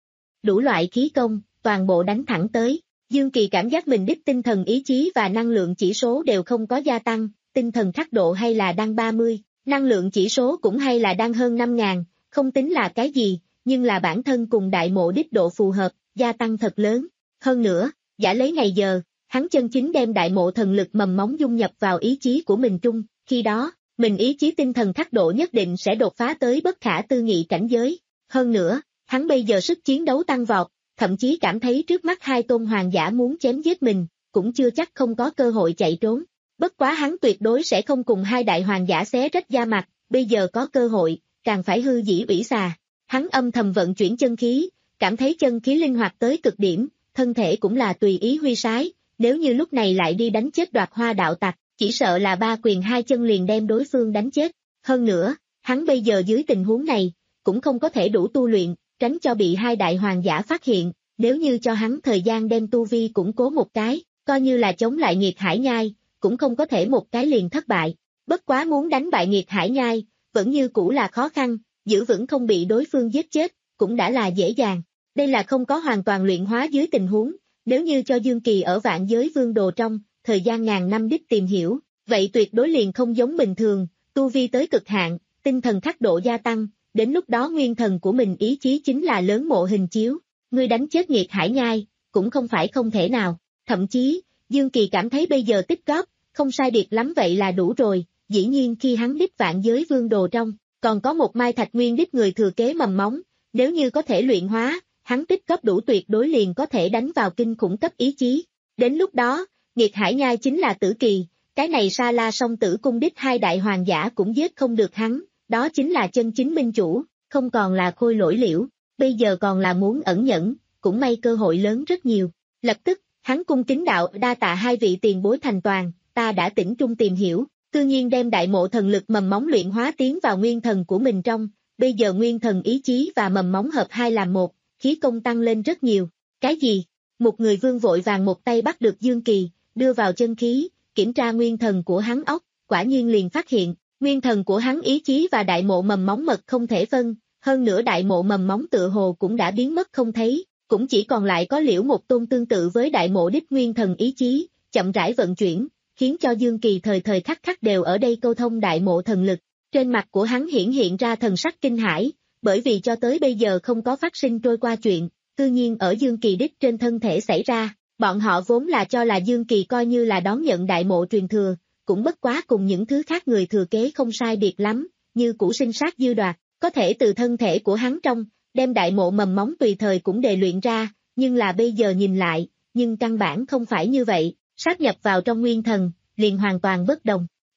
Đủ loại khí công, toàn bộ đánh thẳng tới. Dương Kỳ cảm giác mình đích tinh thần ý chí và năng lượng chỉ số đều không có gia tăng, tinh thần khắc độ hay là đang ba mươi, năng lượng chỉ số cũng hay là đang hơn năm ngàn, không tính là cái gì, nhưng là bản thân cùng đại mộ đích độ phù hợp, gia tăng thật lớn. Hơn nữa, giả lấy ngày giờ, hắn chân chính đem đại mộ thần lực mầm móng dung nhập vào ý chí của mình trung, khi đó, mình ý chí tinh thần khắc độ nhất định sẽ đột phá tới bất khả tư nghị cảnh giới. Hơn nữa, hắn bây giờ sức chiến đấu tăng vọt, thậm chí cảm thấy trước mắt hai tôn hoàng giả muốn chém giết mình, cũng chưa chắc không có cơ hội chạy trốn. Bất quá hắn tuyệt đối sẽ không cùng hai đại hoàng giả xé rách da mặt, bây giờ có cơ hội, càng phải hư dĩ ủy xà. Hắn âm thầm vận chuyển chân khí, cảm thấy chân khí linh hoạt tới cực điểm, thân thể cũng là tùy ý huy sái, nếu như lúc này lại đi đánh chết Đoạt Hoa đạo tặc, chỉ sợ là ba quyền hai chân liền đem đối phương đánh chết. Hơn nữa, hắn bây giờ dưới tình huống này, cũng không có thể đủ tu luyện, tránh cho bị hai đại hoàng giả phát hiện, nếu như cho hắn thời gian đem tu vi củng cố một cái, coi như là chống lại Nghiệt Hải Nhai, cũng không có thể một cái liền thất bại. Bất quá muốn đánh bại Nghiệt Hải Nhai, vẫn như cũ là khó khăn, giữ vững không bị đối phương giết chết, cũng đã là dễ dàng. Đây là không có hoàn toàn luyện hóa dưới tình huống, nếu như cho Dương Kỳ ở vạn giới vương đồ trong, thời gian ngàn năm đích tìm hiểu, vậy tuyệt đối liền không giống bình thường, tu vi tới cực hạn, tinh thần khắc độ gia tăng, đến lúc đó nguyên thần của mình ý chí chính là lớn mộ hình chiếu, ngươi đánh chết Nghiệt Hải Nhai, cũng không phải không thể nào, thậm chí, Dương Kỳ cảm thấy bây giờ tích góp, không sai biệt lắm vậy là đủ rồi, dĩ nhiên khi hắn đích vạn giới vương đồ trong, còn có một mai thạch nguyên đích người thừa kế mầm móng, nếu như có thể luyện hóa, hắn tích góp đủ tuyệt đối liền có thể đánh vào kinh khủng cấp ý chí, đến lúc đó, Nghiệt Hải Nhai chính là tử kỳ, cái này Sa La Song Tử cung đích hai đại hoàng giả cũng giết không được hắn, đó chính là chân chính minh chủ, không còn là khôi lỗi liễu, bây giờ còn là muốn ẩn nhẫn, cũng may cơ hội lớn rất nhiều. Lập tức, hắn cung kính đạo đa tạ hai vị tiền bối thành toàn, ta đã tỉnh trung tìm hiểu, tự nhiên đem đại mộ thần lực mầm móng luyện hóa tiến vào nguyên thần của mình trong, bây giờ nguyên thần ý chí và mầm móng hợp hai làm một, khí công tăng lên rất nhiều. Cái gì? Một người vương vội vàng một tay bắt được Dương Kỳ, đưa vào chân khí, kiểm tra nguyên thần của hắn óc, quả nhiên liền phát hiện, nguyên thần của hắn ý chí và đại mộ mầm móng mật không thể phân, hơn nữa đại mộ mầm móng tựa hồ cũng đã biến mất không thấy, cũng chỉ còn lại có liễu một tôn tương tự với đại mộ đích nguyên thần ý chí, chậm rãi vận chuyển, khiến cho Dương Kỳ thời thời khắc khắc đều ở đây câu thông đại mộ thần lực. Trên mặt của hắn hiển hiện ra thần sắc kinh hãi, bởi vì cho tới bây giờ không có phát sinh trôi qua chuyện, tự nhiên ở Dương Kỳ đích trên thân thể xảy ra, bọn họ vốn là cho là Dương Kỳ coi như là đón nhận đại mộ truyền thừa, cũng bất quá cùng những thứ khác người thừa kế không sai biệt lắm, như củ sinh sát dư đoạt, có thể từ thân thể của hắn trong, đem đại mộ mầm móng tùy thời cũng đề luyện ra, nhưng là bây giờ nhìn lại, nhưng căn bản không phải như vậy, sát nhập vào trong nguyên thần, liền hoàn toàn bất đồng.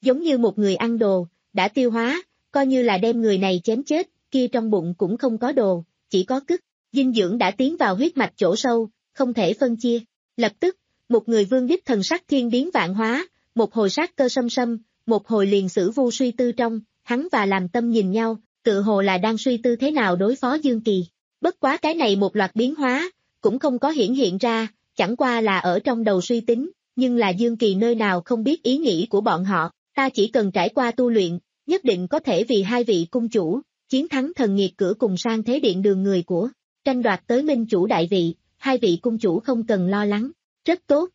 giống như một người ăn đồ, đã tiêu hóa, coi như là đem người này chém chết, kia trong bụng cũng không có đồ, chỉ có cứt, dinh dưỡng đã tiến vào huyết mạch chỗ sâu, không thể phân chia. Lập tức, một người vương đích thần sắc thiên biến vạn hóa, một hồi sát cơ xâm xâm, một hồi liền sử vu suy tư trong, hắn và làm tâm nhìn nhau, tự hồ là đang suy tư thế nào đối phó Dương Kỳ. Bất quá cái này một loạt biến hóa, cũng không có hiển hiện ra, chẳng qua là ở trong đầu suy tính, nhưng là Dương Kỳ nơi nào không biết ý nghĩ của bọn họ, ta chỉ cần trải qua tu luyện, nhất định có thể vì hai vị cung chủ, chiến thắng thần nghiệt cửa cùng sang thế điện đường người của, tranh đoạt tới minh chủ đại vị, hai vị cung chủ không cần lo lắng, rất tốt.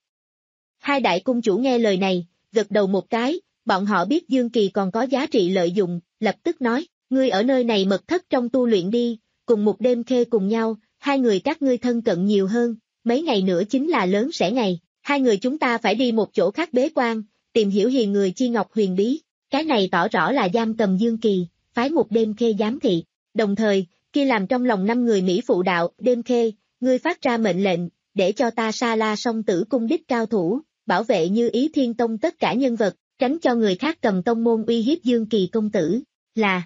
Hai đại cung chủ nghe lời này, gật đầu một cái, bọn họ biết Dương Kỳ còn có giá trị lợi dụng, lập tức nói, ngươi ở nơi này mật thất trong tu luyện đi, cùng một đêm khê cùng nhau, hai người các ngươi thân cận nhiều hơn, mấy ngày nữa chính là lớn sẽ ngày, hai người chúng ta phải đi một chỗ khác bế quan, tìm hiểu hiền người chi ngọc huyền bí, cái này tỏ rõ là giam cầm Dương Kỳ, phái một đêm khê giám thị, đồng thời, kia làm trong lòng năm người Mỹ phụ đạo, đêm khê, ngươi phát ra mệnh lệnh, để cho ta Sa La song tử cung đích cao thủ, bảo vệ Như Ý Thiên Tông tất cả nhân vật, tránh cho người khác cầm tông môn uy hiếp Dương Kỳ công tử, là.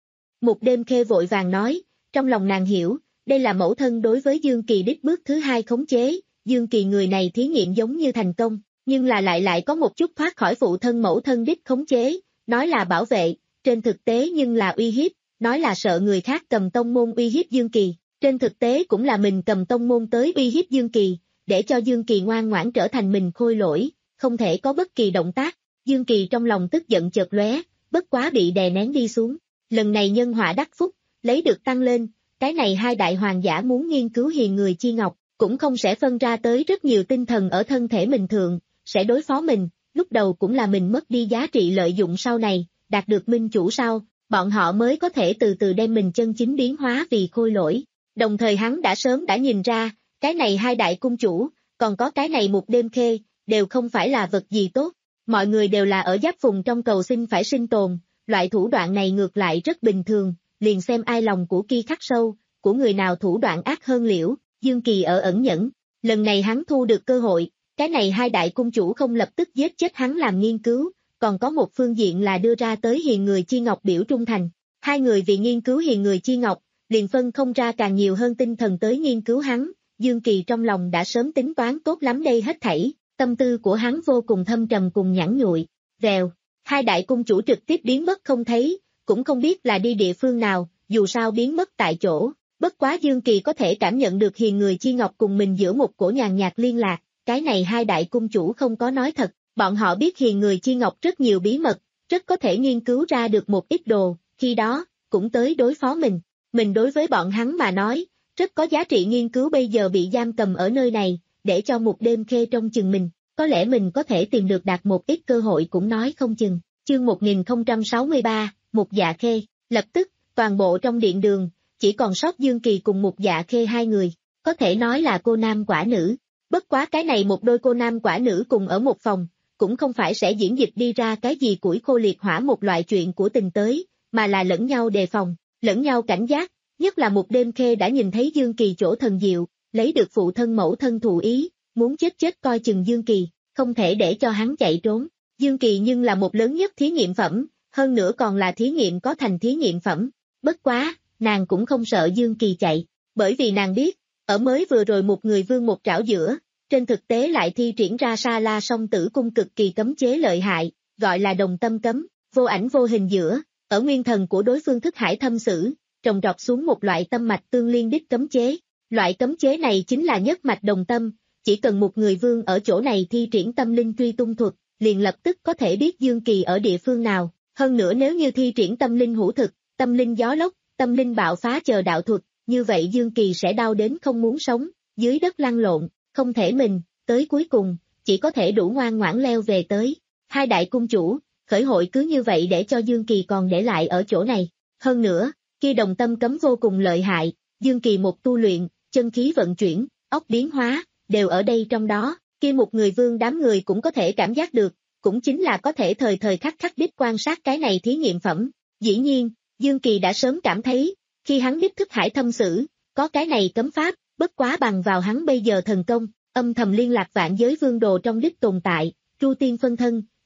Một đêm khê vội vàng nói, trong lòng nàng hiểu, đây là mẫu thân đối với Dương Kỳ đích bước thứ hai khống chế, Dương Kỳ người này thí nghiệm giống như thành công, nhưng là lại lại có một chút thoát khỏi phụ thân mẫu thân đích khống chế, nói là bảo vệ, trên thực tế nhưng là uy hiếp, nói là sợ người khác cầm tông môn uy hiếp Dương Kỳ, trên thực tế cũng là mình cầm tông môn tới uy hiếp Dương Kỳ, để cho Dương Kỳ ngoan ngoãn trở thành mình khôi lỗi, không thể có bất kỳ động tác, Dương Kỳ trong lòng tức giận chợt lóe, bất quá bị đè nén đi xuống, lần này nhân họa đắc phúc, lấy được tăng lên, cái này hai đại hoàng giả muốn nghiên cứu hiền người chi ngọc, cũng không sẽ phân ra tới rất nhiều tinh thần ở thân thể mình thượng, sẽ đối phó mình, lúc đầu cũng là mình mất đi giá trị lợi dụng sau này, đạt được minh chủ sau, bọn họ mới có thể từ từ đem mình chân chính biến hóa vì khôi lỗi. Đồng thời hắn đã sớm đã nhìn ra, cái này hai đại cung chủ, còn có cái này một đêm khê, đều không phải là vật gì tốt, mọi người đều là ở giáp vùng trong cầu xin phải sinh tồn, loại thủ đoạn này ngược lại rất bình thường, liền xem ai lòng của kia khắc sâu, của người nào thủ đoạn ác hơn liễu, Dương Kỳ ở ẩn nhẫn, lần này hắn thu được cơ hội, cái này hai đại cung chủ không lập tức giết chết hắn làm nghiên cứu, còn có một phương diện là đưa ra tới hiền người chi ngọc biểu trung thành, hai người vì nghiên cứu hiền người chi ngọc, liền phân không ra càng nhiều hơn tinh thần tới nghiên cứu hắn, Dương Kỳ trong lòng đã sớm tính toán tốt lắm đây hết thảy, tâm tư của hắn vô cùng thâm trầm cùng nhẵn nhụi, vèo, hai đại cung chủ trực tiếp biến mất không thấy, cũng không biết là đi địa phương nào, dù sao biến mất tại chỗ, bất quá Dương Kỳ có thể cảm nhận được hiền người chi ngọc cùng mình giữa một cổ nhàn nhạt liên lạc, cái này hai đại cung chủ không có nói thật, bọn họ biết hiền người chi ngọc rất nhiều bí mật, rất có thể nghiên cứu ra được một ít đồ, khi đó, cũng tới đối phó mình, mình đối với bọn hắn mà nói, rất có giá trị nghiên cứu bây giờ bị giam cầm ở nơi này, để cho một đêm khê trong chừng mình, có lẽ mình có thể tìm được đạt một ít cơ hội cũng nói không chừng, chương một nghìn không trăm sáu mươi ba, một dạ khê, lập tức, toàn bộ trong điện đường, chỉ còn sót Dương Kỳ cùng một dạ khê hai người, có thể nói là cô nam quả nữ, bất quá cái này một đôi cô nam quả nữ cùng ở một phòng, cũng không phải sẽ diễn dịch đi ra cái gì củi khô liệt hỏa một loại chuyện của tình tới, mà là lẫn nhau đề phòng, lẫn nhau cảnh giác, nhất là một đêm khê đã nhìn thấy Dương Kỳ chỗ thần diệu, lấy được phụ thân mẫu thân thù ý, muốn chết chết coi chừng Dương Kỳ, không thể để cho hắn chạy trốn, Dương Kỳ nhưng là một lớn nhất thí nghiệm phẩm, hơn nữa còn là thí nghiệm có thành thí nghiệm phẩm, bất quá, nàng cũng không sợ Dương Kỳ chạy, bởi vì nàng biết, ở mới vừa rồi một người vương một trảo giữa, trên thực tế lại thi triển ra Sa La song tử cung cực kỳ cấm chế lợi hại, gọi là đồng tâm cấm, vô ảnh vô hình giữa, ở nguyên thần của đối phương thức hải thâm sử, trồng trọt xuống một loại tâm mạch tương liên đích cấm chế, loại cấm chế này chính là nhất mạch đồng tâm, chỉ cần một người vương ở chỗ này thi triển tâm linh truy tung thuật, liền lập tức có thể biết Dương Kỳ ở địa phương nào, hơn nữa nếu như thi triển tâm linh hữu thực, tâm linh gió lốc, tâm linh bạo phá chờ đạo thuật, như vậy Dương Kỳ sẽ đau đến không muốn sống, dưới đất lăn lộn, không thể mình, tới cuối cùng, chỉ có thể đủ ngoan ngoãn leo về tới. Hai đại cung chủ, khởi hội cứ như vậy để cho Dương Kỳ còn để lại ở chỗ này. Hơn nữa, kia đồng tâm cấm vô cùng lợi hại, Dương Kỳ một tu luyện, chân khí vận chuyển, óc biến hóa, đều ở đây trong đó, kia một người vương đám người cũng có thể cảm giác được, cũng chính là có thể thời thời khắc khắc đích quan sát cái này thí nghiệm phẩm. Dĩ nhiên, Dương Kỳ đã sớm cảm thấy, khi hắn đích thức hải thâm sử, có cái này cấm pháp, bất quá bằng vào hắn bây giờ thần công, âm thầm liên lạc vạn giới vương đồ trong đích tồn tại, Tru Tiên phân thân,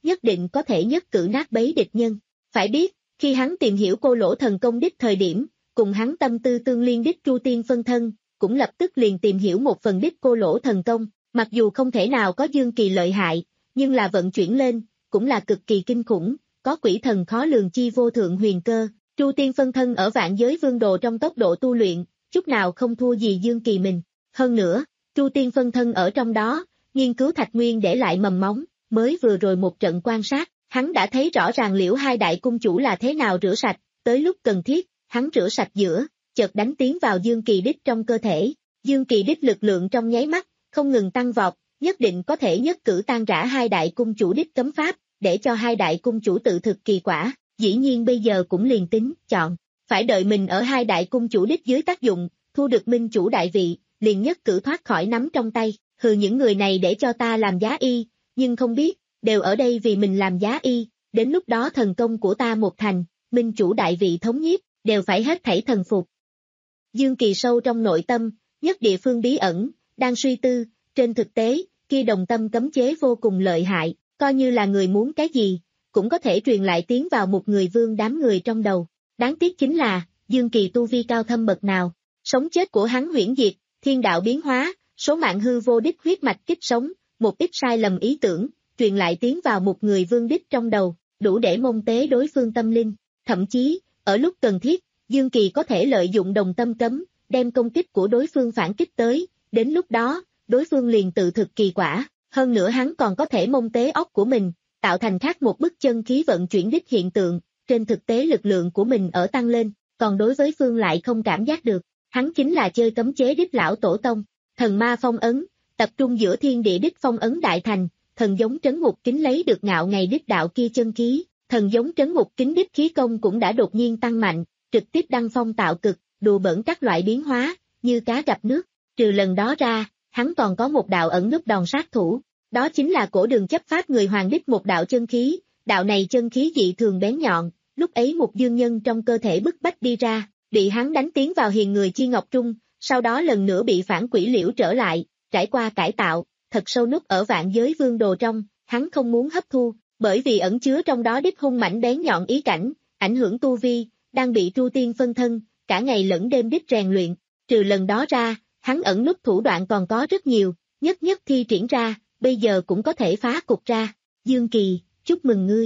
nhất định có thể nhất cử nát bấy địch nhân. Phải biết, khi hắn tìm hiểu cô lỗ thần công đích thời điểm, cùng hắn tâm tư tương liên đích Chu Tiên phân thân, cũng lập tức liền tìm hiểu một phần đích cô lỗ thần công, mặc dù không thể nào có Dương Kỳ lợi hại, nhưng là vận chuyển lên, cũng là cực kỳ kinh khủng, có quỷ thần khó lường chi vô thượng huyền cơ. Chu Tiên phân thân ở vạn giới vương đồ trong tốc độ tu luyện, chút nào không thua gì Dương Kỳ mình. Hơn nữa, Chu Tiên phân thân ở trong đó, nghiên cứu Thạch Nguyên để lại mầm móng, mới vừa rồi một trận quan sát, hắn đã thấy rõ ràng Liễu hai đại cung chủ là thế nào rửa sạch, tới lúc cần thiết, hắn rửa sạch giữa, chợt đánh tiến vào Dương Kỳ đích trong cơ thể. Dương Kỳ đích lực lượng trong nháy mắt, không ngừng tăng vọt, nhất định có thể nhất cử tan rã hai đại cung chủ đích cấm pháp, để cho hai đại cung chủ tự thực kỳ quả. Dĩ nhiên bây giờ cũng liền tính, chọn, phải đợi mình ở hai đại cung chủ đích dưới tác dụng, thu được minh chủ đại vị, liền nhất cử thoát khỏi nắm trong tay. Hừ, những người này để cho ta làm giá y, nhưng không biết, đều ở đây vì mình làm giá y, đến lúc đó thần công của ta một thành, minh chủ đại vị thống nhiếp, đều phải hết thảy thần phục. Dương Kỳ sâu trong nội tâm, nhất địa phương bí ẩn, đang suy tư, trên thực tế, kia đồng tâm cấm chế vô cùng lợi hại, coi như là người muốn cái gì, cũng có thể truyền lại tiến vào một người vương đám người trong đầu. Đáng tiếc chính là, Dương Kỳ tu vi cao thâm bậc nào, sống chết của hắn huyễn diệt, thiên đạo biến hóa, số mạng hư vô đích huyết mạch kích sống, một ít sai lầm ý tưởng, truyền lại tiến vào một người vương đích trong đầu, đủ để mông tế đối phương tâm linh. Thậm chí, ở lúc cần thiết, Dương Kỳ có thể lợi dụng đồng tâm cấm, đem công kích của đối phương phản kích tới, đến lúc đó, đối phương liền tự thực kỳ quả, hơn nữa hắn còn có thể mông tế óc của mình, tạo thành khác một bức chân khí vận chuyển đích hiện tượng, trên thực tế lực lượng của mình ở tăng lên, còn đối với phương lại không cảm giác được, hắn chính là chơi cấm chế đích lão tổ tông. Thần ma phong ấn, tập trung giữa thiên địa đích phong ấn đại thành, thần giống trấn ngục kính lấy được ngạo ngày đích đạo kia chân khí, thần giống trấn ngục kính đích khí công cũng đã đột nhiên tăng mạnh, trực tiếp đăng phong tạo cực, đùa bỡn các loại biến hóa, như cá gặp nước. Trừ lần đó ra, hắn còn có một đạo ẩn núp đòn sát thủ, đó chính là cổ đường chấp pháp người hoàng đích một đạo chân khí, đạo này chân khí dị thường bén nhọn, lúc ấy một dương nhân trong cơ thể bức bách đi ra, bị hắn đánh tiến vào hiền người chi ngọc trung, sau đó lần nữa bị phản quỷ liễu trở lại, trải qua cải tạo, thật sâu nút ở vạn giới vương đồ trong, hắn không muốn hấp thu, bởi vì ẩn chứa trong đó đích hung mãnh bén nhọn ý cảnh, ảnh hưởng tu vi, đang bị Chu Tiên phân thân, cả ngày lẫn đêm đích rèn luyện. Trừ lần đó ra, hắn ẩn nút thủ đoạn còn có rất nhiều, nhất nhất thi triển ra, bây giờ cũng có thể phá cục ra. Dương Kỳ, chúc mừng ngươi.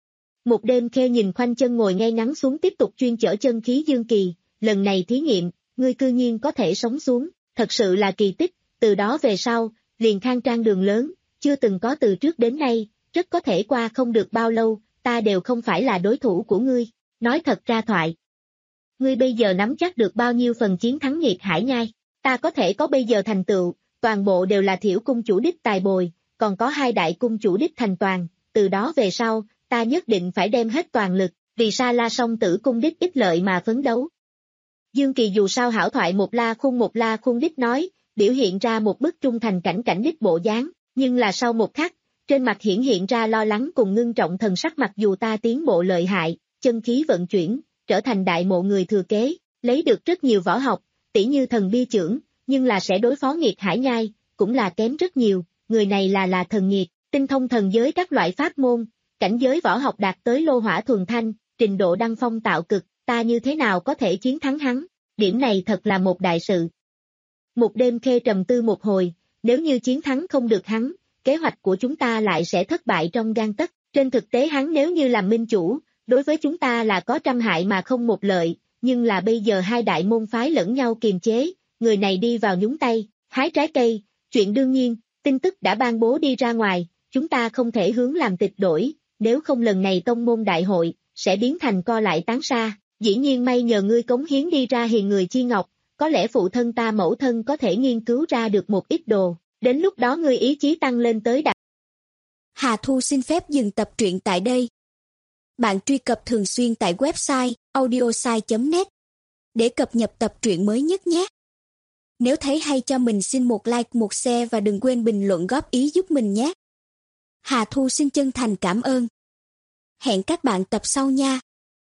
Một đêm Khê nhìn khoanh chân ngồi ngay ngắn xuống tiếp tục chuyên chở chân khí Dương Kỳ, lần này thí nghiệm, ngươi cư nhiên có thể sống xuống, thật sự là kỳ tích, từ đó về sau, liền khang trang đường lớn, chưa từng có từ trước đến nay, rất có thể qua không được bao lâu, ta đều không phải là đối thủ của ngươi, nói thật ra thoại. Ngươi bây giờ nắm chắc được bao nhiêu phần chiến thắng nghiệt hải nhai, ta có thể có bây giờ thành tựu, toàn bộ đều là Thiểu cung chủ đích tài bồi, còn có hai đại cung chủ đích thành toàn, từ đó về sau, ta nhất định phải đem hết toàn lực, vì Sa La song tử cung đích ích lợi mà phấn đấu. Dương Kỳ dù sao hảo thoại một la khung một la khung đích nói, biểu hiện ra một bức trung thành cảnh cảnh đích bộ dáng, nhưng là sau một khắc, trên mặt hiển hiện ra lo lắng cùng ngưng trọng thần sắc. Mặc dù ta tiến bộ lợi hại, chân khí vận chuyển, trở thành đại mộ người thừa kế, lấy được rất nhiều võ học, tỉ như thần bia chưởng, nhưng là sẽ đối phó nghiệt hải nhai, cũng là kém rất nhiều, người này là là thần nghiệt, tinh thông thần giới các loại pháp môn, cảnh giới võ học đạt tới lô hỏa thuần thanh, trình độ đăng phong tạo cực, ta như thế nào có thể chiến thắng hắn, điểm này thật là một đại sự. Một đêm Khê trầm tư một hồi, nếu như chiến thắng không được hắn, kế hoạch của chúng ta lại sẽ thất bại trong gang tấc, trên thực tế hắn nếu như làm minh chủ, đối với chúng ta là có trăm hại mà không một lợi, nhưng là bây giờ hai đại môn phái lẫn nhau kiềm chế, người này đi vào nhúng tay, hái trái cây, chuyện đương nhiên, tin tức đã ban bố đi ra ngoài, chúng ta không thể hướng làm tịch đổi, nếu không lần này tông môn đại hội, sẽ biến thành co lại tán xa, dĩ nhiên may nhờ ngươi cống hiến đi ra hiền người chi ngọc, có lẽ phụ thân ta mẫu thân có thể nghiên cứu ra được một ít đồ, đến lúc đó ngươi ý chí tăng lên tới đạt.
Hà Thu xin phép dừng tập truyện tại đây. Bạn truy cập thường xuyên tại website audiosai chấm net để cập nhật tập truyện mới nhất nhé. Nếu thấy hay cho mình xin một like, một share và đừng quên bình luận góp ý giúp mình nhé. Hà Thu xin chân thành cảm ơn. Hẹn các bạn tập sau nha.